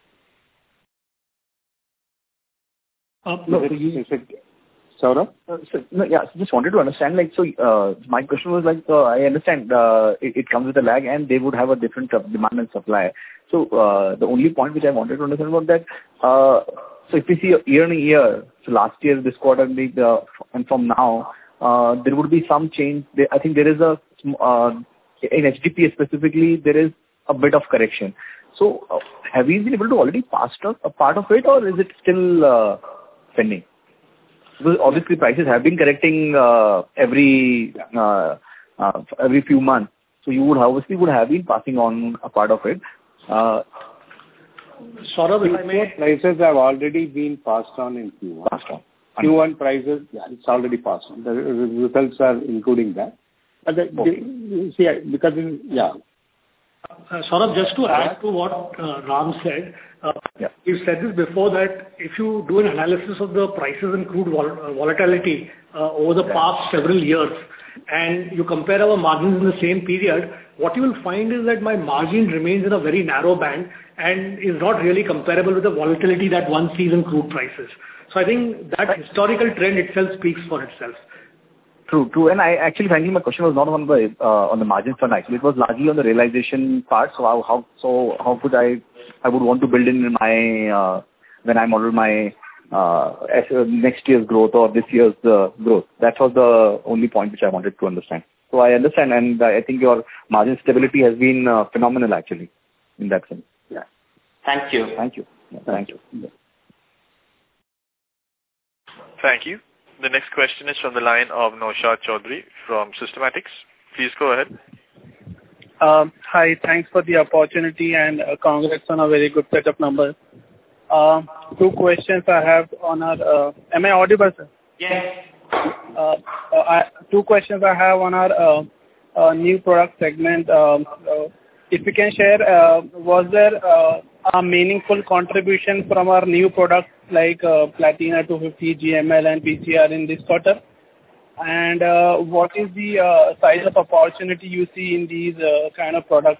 Uh, no, is it, you, is it, Saurabh? Uh, so, no, yeah, so just wanted to understand, like, so uh, my question was like, uh, I understand uh, it, it comes with a lag and they would have a different uh, demand and supply. So uh, the only point which I wanted to understand was that, uh, so if we see year on year, so last year, this quarter, uh, and from now, uh, there would be some change. There, I think there is a, uh, in H D P specifically, there is a bit of correction. So uh, have we been able to already pass a part of it, or is it still uh, pending? Because obviously prices have been correcting uh, every uh, uh, every few months. So you would obviously would have been passing on a part of it. Uh, Saurabh, if I may, prices have already been passed on in Q one. Passed on. Q one prices, yeah, it's already passed on. The results are including that. But the, okay. the, see, because in, yeah. Uh, Saurabh, just to add to what uh, Ram said, uh, yeah. We've said this before that if you do an analysis of the prices and crude vol- uh, volatility uh, over the yeah. past several years, and you compare our margins in the same period, what you will find is that my margin remains in a very narrow band and is not really comparable with the volatility that one sees in crude prices. So I think that historical trend itself speaks for itself. True, true. And I actually, frankly, my question was not on the uh, on the margin front. Actually, it was largely on the realization part. So how, how so how could I I would want to build in my uh, when I model my uh, next year's growth or this year's uh, growth. That was the only point which I wanted to understand. So I understand, and I think your margin stability has been uh, phenomenal, actually, in that sense. Yeah. Thank you. Thank you. Yeah, thank you. Yeah. Thank you. The next question is from the line of Naushad Chaudhary from Systematics. Please go ahead. Um, hi, thanks for the opportunity and uh, congrats on a very good set of numbers. Uh, two questions I have on our... Uh, am I audible, sir? Yes. Uh, uh, I, two questions I have on our uh, uh, new product segment. Um, uh, if you can share, uh, was there uh, a meaningful contribution from our new products like uh, Platina two fifty, G M L and P C R in this quarter? And uh, what is the uh, size of opportunity you see in these uh, kind of products?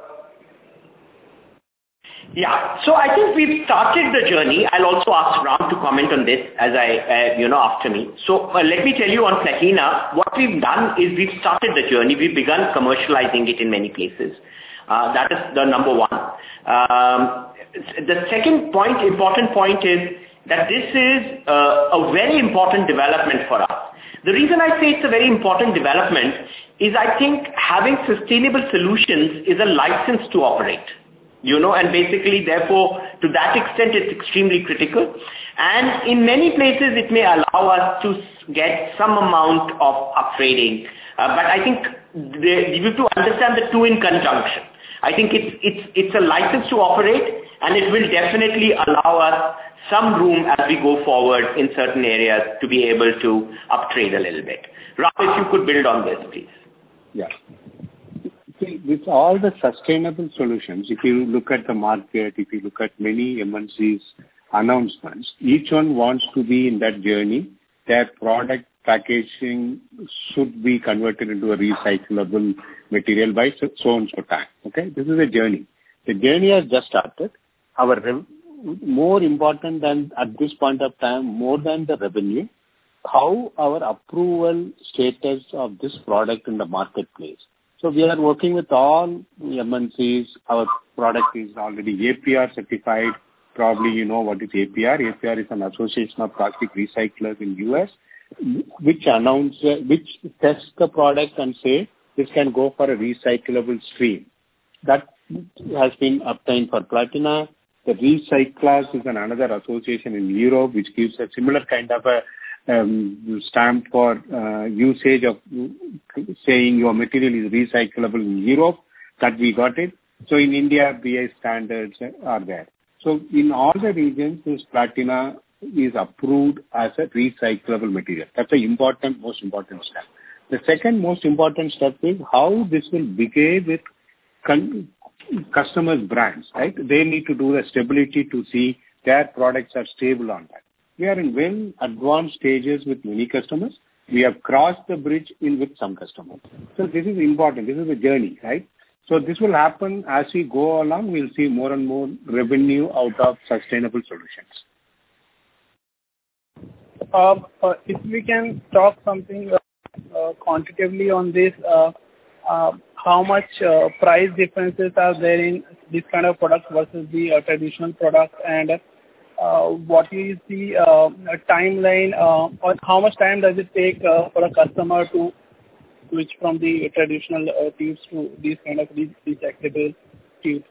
Yeah, so I think we've started the journey. I'll also ask Ram to comment on this as I, uh, you know, after me. So uh, let me tell you on Platina, what we've done is we've started the journey. We've begun commercializing it in many places. Uh, that is the number one. Um, the second point, important point is that this is uh, a very important development for us. The reason I say it's a very important development is I think having sustainable solutions is a license to operate. You know, and basically, therefore, to that extent, it's extremely critical. And in many places, it may allow us to get some amount of upgrading. Uh, but I think they, you have to understand the two in conjunction. I think it's, it's, it's a license to operate, and it will definitely allow us some room as we go forward in certain areas to be able to upgrade a little bit. Ram, if you could build on this, please. Yeah. See, with all the sustainable solutions, if you look at the market, if you look at many M N Cs announcements, each one wants to be in that journey. Their product packaging should be converted into a recyclable material by so, so and so time. Okay, this is a journey. The journey has just started. Our rev- more important than at this point of time, more than the revenue, how our approval status of this product in the marketplace. So we are working with all M N Cs. Our product is already A P R certified. Probably you know what is A P R. A P R is an association of plastic recyclers in U S, which announce, uh, which tests the product and say this can go for a recyclable stream. That has been obtained for Platina. The Recyclers is an another association in Europe, which gives a similar kind of a Um, stamp for uh, usage of saying your material is recyclable in Europe, that we got it. So in India, B I standards are there. So in all the regions, this Platina is approved as a recyclable material. That's the important, most important step. The second most important step is how this will behave with con- customers' brands, right? They need to do the stability to see their products are stable on that. We are in well advanced stages with many customers. We have crossed the bridge in with some customers. So this is important. This is a journey, right? So this will happen as we go along. We'll see more and more revenue out of sustainable solutions. Uh, uh, if we can talk something uh, uh, quantitatively on this, uh, uh, how much uh, price differences are there in this kind of product versus the uh, traditional product, and Uh, what is the uh, timeline, uh, or how much time does it take uh, for a customer to switch from the traditional uh, tubes to these kind of recyclable tubes?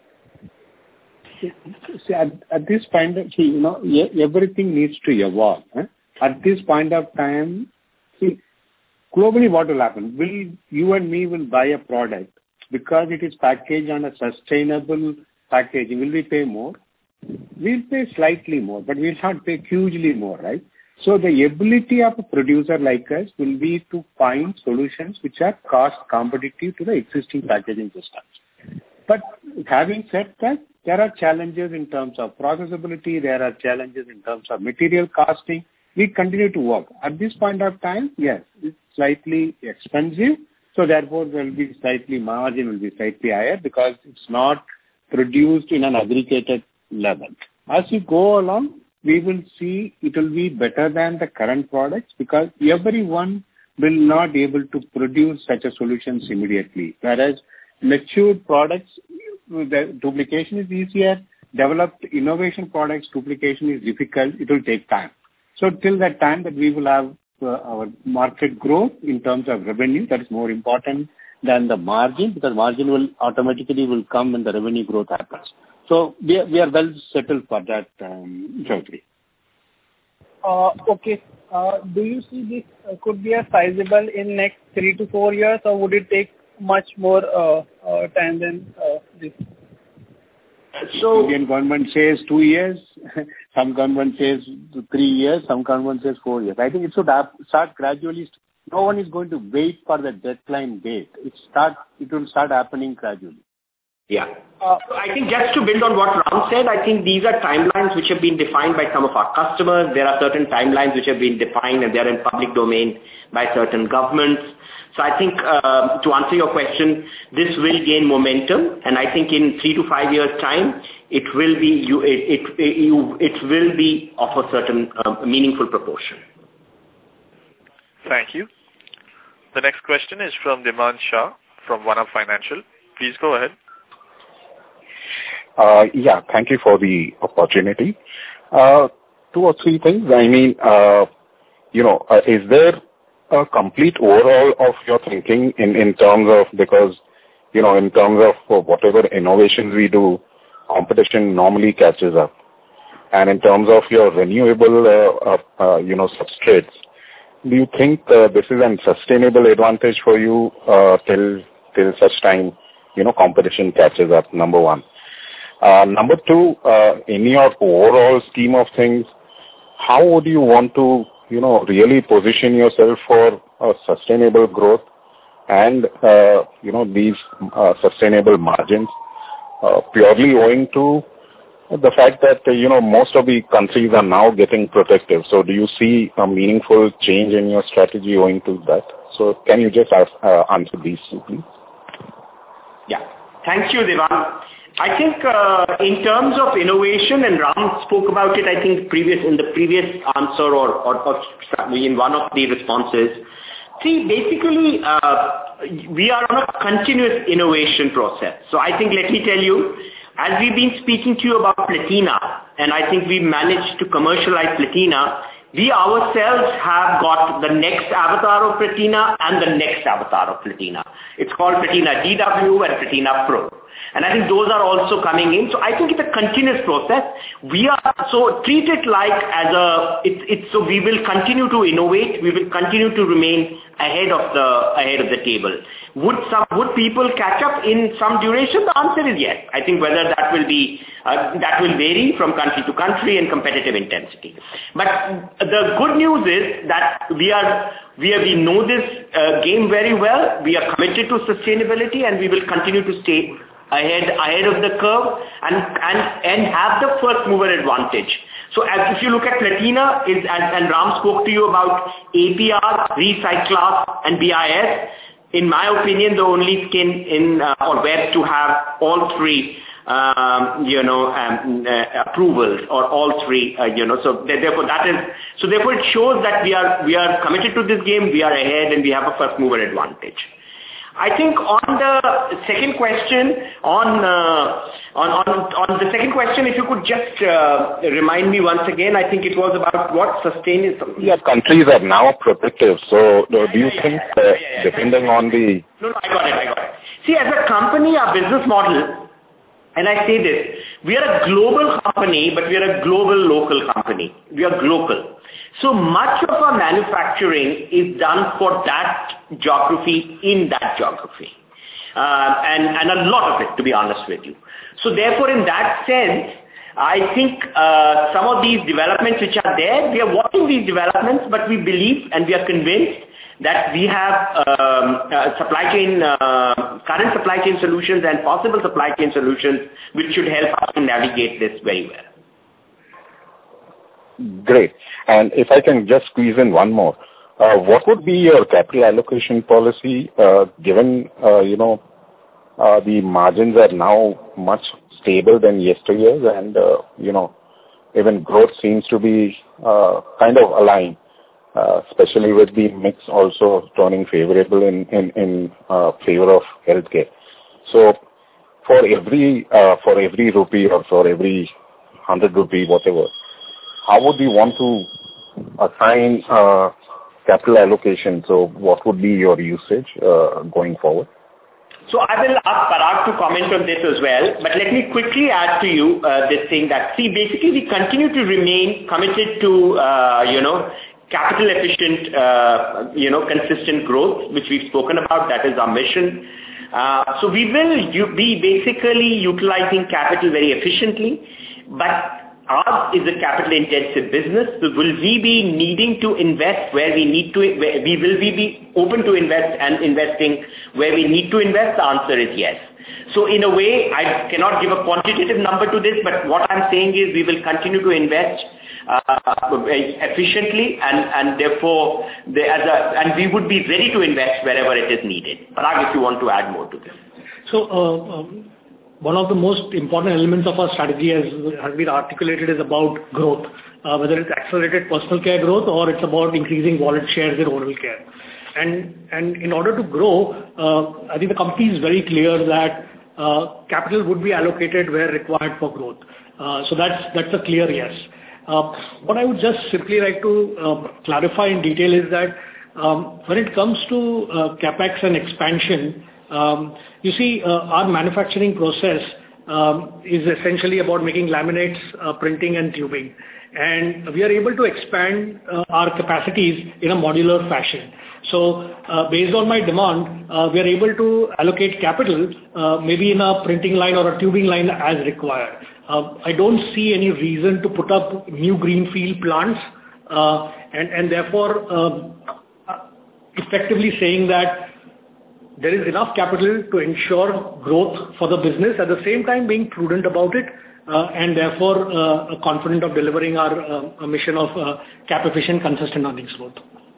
See, at, at this point, see, you know, everything needs to evolve. Eh? At this point of time, see, globally what will happen? Will you and me will buy a product because it is packaged on a sustainable packaging? Will we pay more? We'll pay slightly more, but we'll not pay hugely more, right? So the ability of a producer like us will be to find solutions which are cost competitive to the existing packaging systems. But having said that, there are challenges in terms of processability, there are challenges in terms of material costing. We continue to work. At this point of time, yes, it's slightly expensive, so therefore there will be slightly, margin will be slightly higher because it's not produced in an aggregated level. As we go along, we will see it will be better than the current products because everyone will not be able to produce such a solutions immediately. Whereas matured products, the duplication is easier. Developed innovation products, duplication is difficult. It will take time. So till that time that we will have uh, our market growth in terms of revenue, that is more important than the margin, because margin will automatically will come when the revenue growth happens. So we are, we are well settled for that, um, Chaudhary. Uh, okay. Uh, do you see this uh, could be a sizable in next three to four years, or would it take much more uh, uh, time than uh, this? So Indian government says two years. Some government says three years, some government says four years. I think it should have, start gradually. No one is going to wait for the deadline date. It start. It will start happening gradually. Yeah. Uh, I think just to build on what Ram said, I think these are timelines which have been defined by some of our customers. There are certain timelines which have been defined and they are in public domain by certain governments. So I think uh, to answer your question, this will gain momentum, and I think in three to five years' time, it will be you, it, it, it, it will be of a certain uh, meaningful proportion. Thank you. The next question is from Diman Shah from One Up Financial. Please go ahead. Uh, yeah, thank you for the opportunity. Uh, two or three things. I mean, uh, you know, uh, is there a complete overhaul of your thinking in, in terms of, because, you know, in terms of uh, whatever innovations we do, competition normally catches up. And in terms of your renewable, uh, uh, uh, you know, substrates, do you think uh, this is a sustainable advantage for you uh, till till such time, you know, competition catches up, number one? Uh, number two, uh, in your overall scheme of things, how would you want to, you know, really position yourself for uh, sustainable growth and, uh, you know, these uh, sustainable margins, uh, purely owing to the fact that, uh, you know, most of the countries are now getting protective. So do you see a meaningful change in your strategy owing to that? So can you just ask, uh, answer these two, please? Yeah. Thank you, Devan. I think uh, in terms of innovation, and Ram spoke about it, I think, previous in the previous answer or, or, or in one of the responses. See, basically, uh, we are on a continuous innovation process. So I think, let me tell you, as we've been speaking to you about Platina, and I think we managed to commercialize Platina, we ourselves have got the next avatar of Platina and the next avatar of Platina. It's called Platina D W and Platina Pro. And I think those are also coming in. So I think it's a continuous process. We are, so treat it like as a, it's, it's, so we will continue to innovate. We will continue to remain ahead of the, ahead of the table. Would some, would people catch up in some duration? The answer is yes. I think whether that will be, uh, that will vary from country to country and competitive intensity. But the good news is that we are, we are, we know this uh, game very well. We are committed to sustainability and we will continue to stay ahead ahead of the curve and, and, and have the first mover advantage. So as if you look at Platina, is, and, and Ram spoke to you about A P R, Recyclass and B I S, in my opinion, the only skin in uh, or web to have all three um, you know, um, uh, approvals or all three, uh, you know, so therefore that is, so therefore it shows that we are, we are committed to this game, we are ahead and we have a first mover advantage. I think on the second question, on, uh, on, on, on the second question, if you could just uh, remind me once again, I think it was about what sustainable. Yeah, countries are now protective. So do you yeah, think, yeah, yeah, uh, yeah, yeah, depending yeah. on the... No, no, I got it, I got it. See, as a company, our business model, and I say this, we are a global company, but we are a global local company. We are global. So much of our manufacturing is done for that geography in that geography. Uh, and, and a lot of it, to be honest with you. So therefore, in that sense, I think uh, some of these developments which are there, we are watching these developments, but we believe and we are convinced that we have um, uh, supply chain, uh, current supply chain solutions and possible supply chain solutions which should help us to navigate this very well. Great. And if I can just squeeze in one more, uh, what would be your capital allocation policy uh, given, uh, you know, uh, the margins are now much stable than yesteryears and, uh, you know, even growth seems to be uh, kind of aligned, uh, especially with the mix also turning favorable in, in, in uh, favor of healthcare. So for every, uh, for every rupee or for every hundred rupee, whatever, how would you want to assign uh, capital allocation? So what would be your usage uh, going forward? So I will ask Parag to comment on this as well, but let me quickly add to you uh, this thing that, see, basically we continue to remain committed to, uh, you know, capital efficient, uh, you know, consistent growth, which we've spoken about. That is our mission. Uh, so we will be basically utilizing capital very efficiently, but ours is a capital-intensive business, so will we be needing to invest where we need to, where we will we be open to invest and investing where we need to invest? The answer is yes. So in a way, I cannot give a quantitative number to this, but what I'm saying is we will continue to invest uh, efficiently and, and therefore, the, as a, and we would be ready to invest wherever it is needed. Parag, if you want to add more to this. So, uh, um, one of the most important elements of our strategy has, has been articulated is about growth, uh, whether it's accelerated personal care growth or it's about increasing wallet shares in oral care. And, and in order to grow, uh, I think the company is very clear that uh, capital would be allocated where required for growth. Uh, so that's, that's a clear yes. Uh, what I would just simply like to uh, clarify in detail is that um, when it comes to uh, capex and expansion, Um, you see, uh, our manufacturing process um, is essentially about making laminates, uh, printing and tubing. And we are able to expand uh, our capacities in a modular fashion. So uh, based on my demand, uh, we are able to allocate capital, uh, maybe in a printing line or a tubing line as required. Uh, I don't see any reason to put up new greenfield plants uh, and, and therefore um, effectively saying that there is enough capital to ensure growth for the business, at the same time being prudent about it, uh, and therefore uh, confident of delivering our uh, mission of uh, cap-efficient, consistent earnings growth.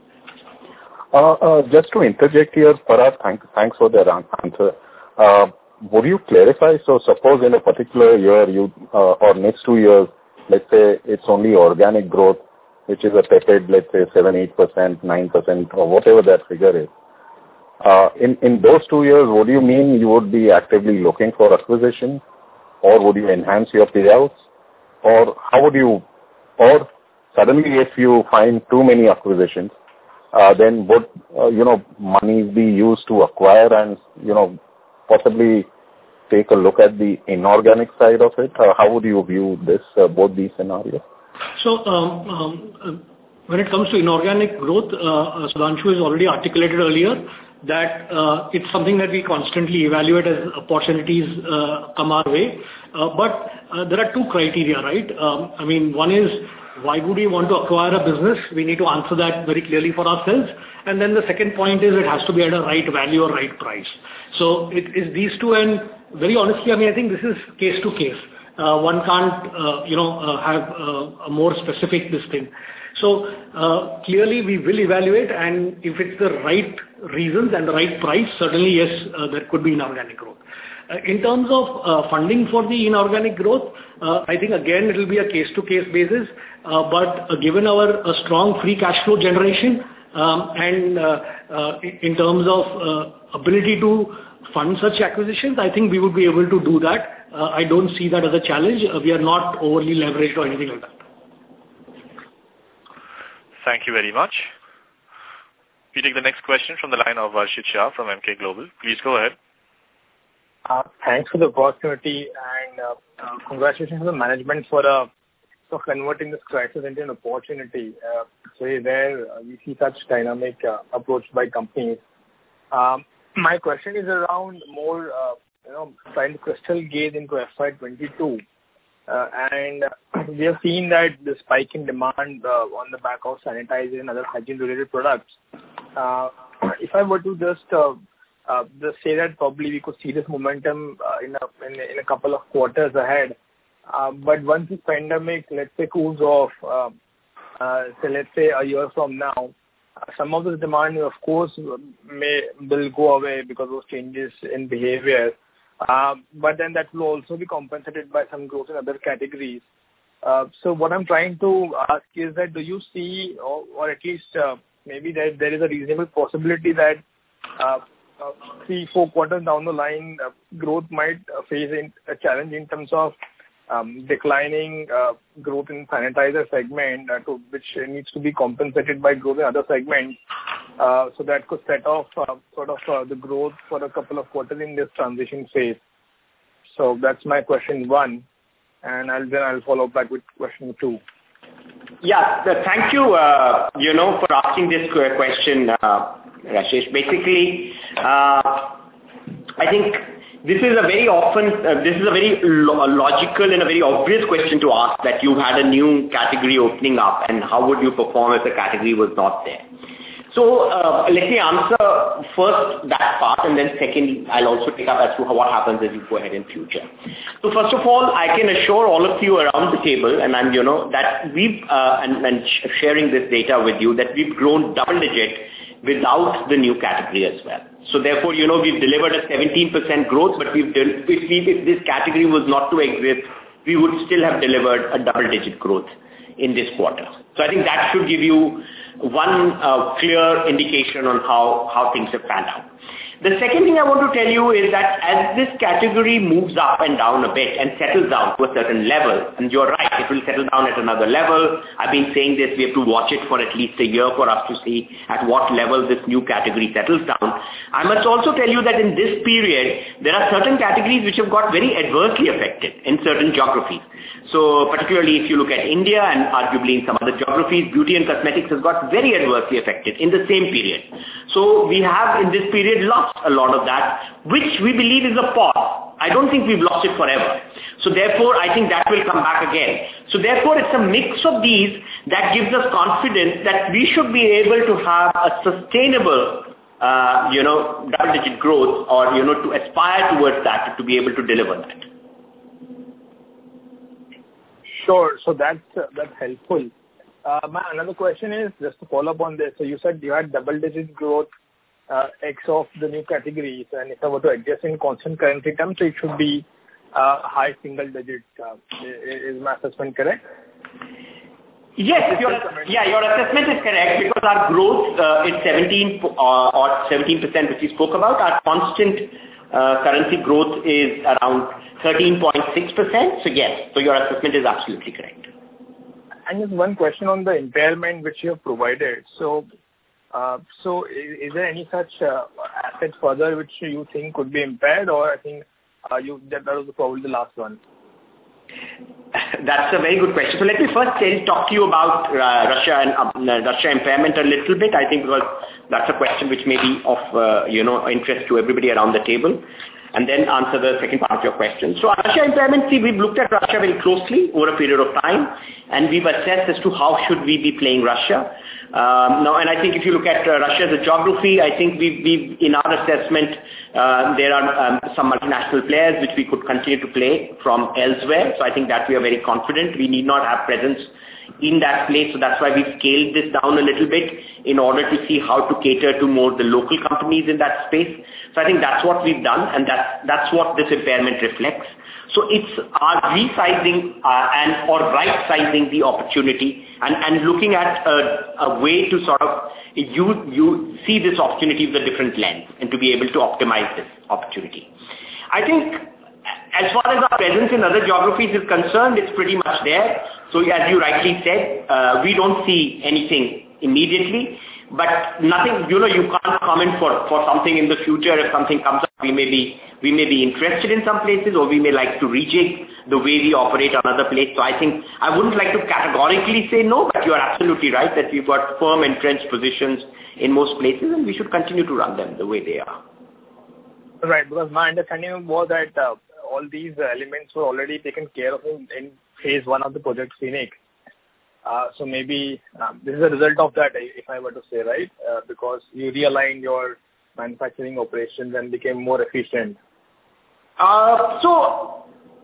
Uh, uh, just to interject here, Parag, thank, thanks for that answer. Uh, would you clarify, so suppose in a particular year you uh, or next two years, let's say it's only organic growth, which is a tepid, let's say seven, eight percent, nine percent, or whatever that figure is. Uh, in, in those two years, what do you mean you would be actively looking for acquisition, or would you enhance your payouts, or how would you, or suddenly if you find too many acquisitions, uh, then would, uh, you know, money be used to acquire and, you know, possibly take a look at the inorganic side of it? Uh, how would you view this, uh, both these scenarios? So, um, um, uh, when it comes to inorganic growth, uh, Sudhanshu has already articulated earlier that uh, it's something that we constantly evaluate as opportunities uh, come our way. Uh, but uh, there are two criteria, right? Um, I mean, one is, why would we want to acquire a business? We need to answer that very clearly for ourselves. And then the second point is it has to be at a right value or right price. So it is these two, and very honestly, I mean, I think this is case to case. Uh, one can't, uh, you know, uh, have uh, a more specific this thing. So uh, clearly we will evaluate, and if it's the right reasons and the right price, certainly yes, uh, there could be inorganic growth. Uh, in terms of uh, funding for the inorganic growth, uh, I think again it will be a case-to-case basis, uh, but uh, given our uh, strong free cash flow generation um, and uh, uh, in terms of uh, ability to fund such acquisitions, I think we would be able to do that. Uh, I don't see that as a challenge. Uh, we are not overly leveraged or anything like that. Thank you very much. We take the next question from the line of Varshit Shah from M K Global. Please go ahead. Uh, thanks for the opportunity, and uh, uh, congratulations to the management for, uh, for converting this crisis into an opportunity. Uh, so there uh, we see such dynamic uh, approach by companies. Um, my question is around more, uh, you know, trying to crystal gaze into F Y twenty-two. Uh, and uh, we have seen that the spike in demand uh, on the back of sanitizer and other hygiene-related products. Uh, if I were to just uh, uh, just say that probably we could see this momentum uh, in, a, in, a, in a couple of quarters ahead. Uh, but once this pandemic, let's say, cools off, uh, uh, so let's say a year from now, uh, some of this demand, of course, may will go away because of changes in behavior. Uh, but then that will also be compensated by some growth in other categories. Uh, so what I'm trying to ask is that do you see, or, or at least uh, maybe that there is a reasonable possibility that uh, uh, three, four quarters down the line, uh, growth might uh, face in, a challenge in terms of um, declining uh, growth in sanitizer segment, uh, to, which needs to be compensated by growth in other segments. Uh, so that could set off uh, sort of uh, the growth for a couple of quarters in this transition phase. So that's my question one, and I'll, then I'll follow back with question two. Yeah, thank you, uh, you know, for asking this question, uh, Rashesh. Basically, uh, I think this is a very often, uh, this is a very lo- logical and a very obvious question to ask, that you had a new category opening up and how would you perform if the category was not there. So uh, let me answer first that part, and then second I'll also pick up as to what happens as you go ahead in future. So first of all, I can assure all of you around the table, and I'm, you know, that we've, uh, and, and sharing this data with you, that we've grown double digit without the new category as well. So therefore, you know, we've delivered a seventeen percent growth, but we've done, if, we, if this category was not to exist, we would still have delivered a double digit growth in this quarter. So I think that should give you one uh, clear indication on how, how things have panned out. The second thing I want to tell you is that as this category moves up and down a bit and settles down to a certain level, and you're right, it will settle down at another level. I've been saying this, we have to watch it for at least a year for us to see at what level this new category settles down. I must also tell you that in this period, there are certain categories which have got very adversely affected in certain geographies. So particularly if you look at India and arguably in some other geographies, beauty and cosmetics has got very adversely affected in the same period. So we have in this period lost a lot of that, which we believe is a pause. I don't think we've lost it forever. So therefore, I think that will come back again. So therefore, it's a mix of these that gives us confidence that we should be able to have a sustainable, uh, you know, double-digit growth, or, you know, to aspire towards that, to be able to deliver that. Sure. So that's, uh, that's helpful. Uh, my another question is, just to follow up on this, so you said you had double-digit growth uh, X of the new categories, and if I were to adjust in constant currency terms, so it should be uh, high single-digit. Uh, is my assessment correct? Yes, your, yeah, your assessment is correct, because our growth uh, is seventeen uh, or seventeen percent, which you spoke about. Our constant uh, currency growth is around thirteen point six percent. So yes, so your assessment is absolutely correct. And just one question on the impairment which you have provided. So, uh, so is, is there any such uh, asset further which you think could be impaired, or I think uh, you that, that was probably the last one? That's a very good question. So let me first tell, talk to you about uh, Russia and uh, Russia impairment a little bit. I think because that's a question which may be of uh, you know interest to everybody around the table, and then answer the second part of your question. So Russia impairment, see, we've looked at Russia very closely over a period of time, and we've assessed as to how should we be playing Russia. Um, now, and I think if you look at uh, Russia as a geography, I think we've, we've in our assessment, uh, there are um, some multinational players which we could continue to play from elsewhere. So I think that we are very confident. We need not have presence in that place. So that's why we've scaled this down a little bit in order to see how to cater to more the local companies in that space. So I think that's what we've done, and that's, that's what this impairment reflects. So it's our resizing uh, and or right-sizing the opportunity and, and looking at a, a way to sort of you, you see this opportunity with a different lens and to be able to optimize this opportunity. I think as far as our presence in other geographies is concerned, it's pretty much there. So as you rightly said, uh, we don't see anything immediately, but nothing, you know, you can't comment for, for something in the future. If something comes up, we may be we may be interested in some places, or we may like to rejig the way we operate on other places. So I think I wouldn't like to categorically say no, but you are absolutely right that we've got firm entrenched positions in most places, and we should continue to run them the way they are. Right, because my understanding was that uh, all these elements were already taken care of in, in phase one of the Project Phoenix. Uh, so maybe um, this is a result of that, if I were to say, right? Uh, because you realigned your manufacturing operations and became more efficient. Uh, so,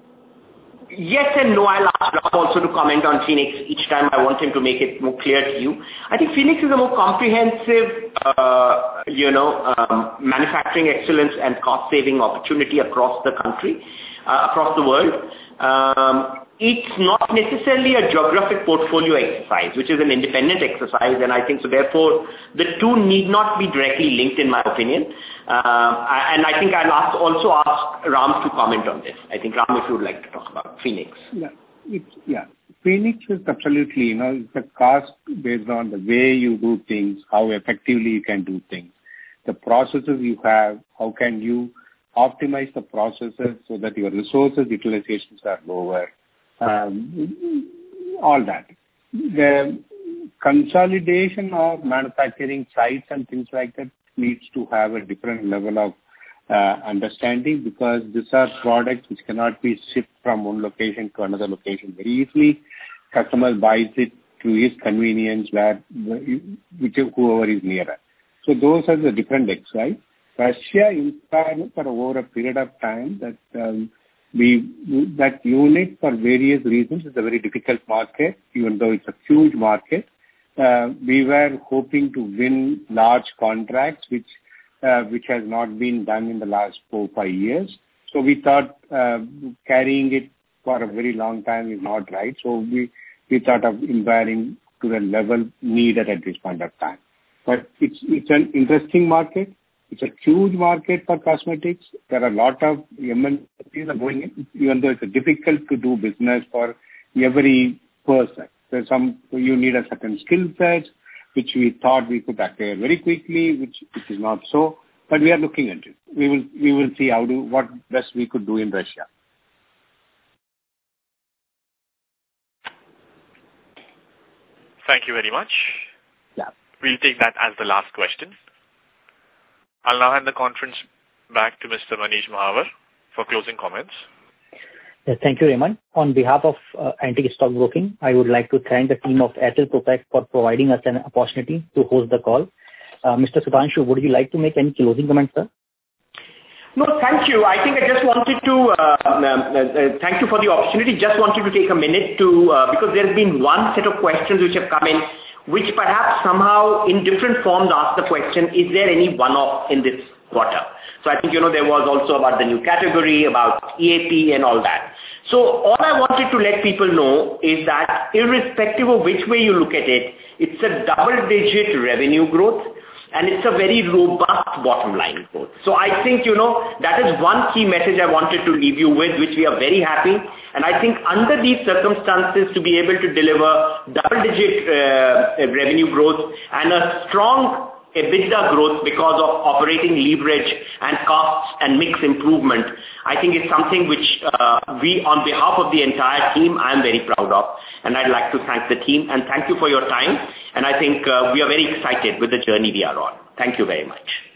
yes and no. I'll ask Ram also to comment on Phoenix each time. I want him to make it more clear to you. I think Phoenix is a more comprehensive, uh, you know, um, manufacturing excellence and cost-saving opportunity across the country, uh, across the world. Um, It's not necessarily a geographic portfolio exercise, which is an independent exercise, and I think so therefore the two need not be directly linked in my opinion. Uh, and I think I'll ask, also ask Ram to comment on this. I think Ram, if you would like to talk about Phoenix. Yeah, it's, yeah. Phoenix is absolutely, you know, it's a cost based on the way you do things, how effectively you can do things, the processes you have, how can you optimize the processes so that your resources utilizations are lower. Um, all that. The consolidation of manufacturing sites and things like that needs to have a different level of uh, understanding, because these are products which cannot be shipped from one location to another location very easily. Customer buys it to his convenience, where which whoever is nearer. So those are the different exercise. Russia, in fact, for over a period of time, that um, we that unit for various reasons is a very difficult market, even though it's a huge market. Uh, we were hoping to win large contracts, which uh, which has not been done in the last four five years. So we thought uh, carrying it for a very long time is not right. So we we thought of inquiring to the level needed at this point of time. But it's it's an interesting market. It's a huge market for cosmetics. There are a lot of M N Cs are going in, even though it's difficult to do business for every person. There's some, you need a certain skill set, which we thought we could acquire very quickly, which, which is not so. But we are looking at it. We will we will see how do what best we could do in Russia. Thank you very much. Yeah. We'll take that as the last question. I'll now hand the conference back to Mister Manish Mahawar for closing comments. Yes, thank you, Raymond. On behalf of uh, Antique Stock Broking, I would like to thank the team of Airtel Protect for providing us an opportunity to host the call. Uh, Mister Sudhanshu, would you like to make any closing comments, sir? No, thank you. I think I just wanted to, uh, uh, uh, thank you for the opportunity. Just wanted to take a minute to, uh, because there's been one set of questions which have come in, which perhaps somehow in different forms ask the question, is there any one-off in this quarter? So I think, you know, there was also about the new category, about E A P and all that. So all I wanted to let people know is that irrespective of which way you look at it, it's a double-digit revenue growth and it's a very robust bottom line growth. So I think, you know, that is one key message I wanted to leave you with, which we are very happy. And I think under these circumstances, to be able to deliver double-digit uh, revenue growth and a strong EBITDA growth because of operating leverage and costs and mix improvement, I think is something which uh, we, on behalf of the entire team, I am very proud of. And I'd like to thank the team and thank you for your time. And I think uh, we are very excited with the journey we are on. Thank you very much.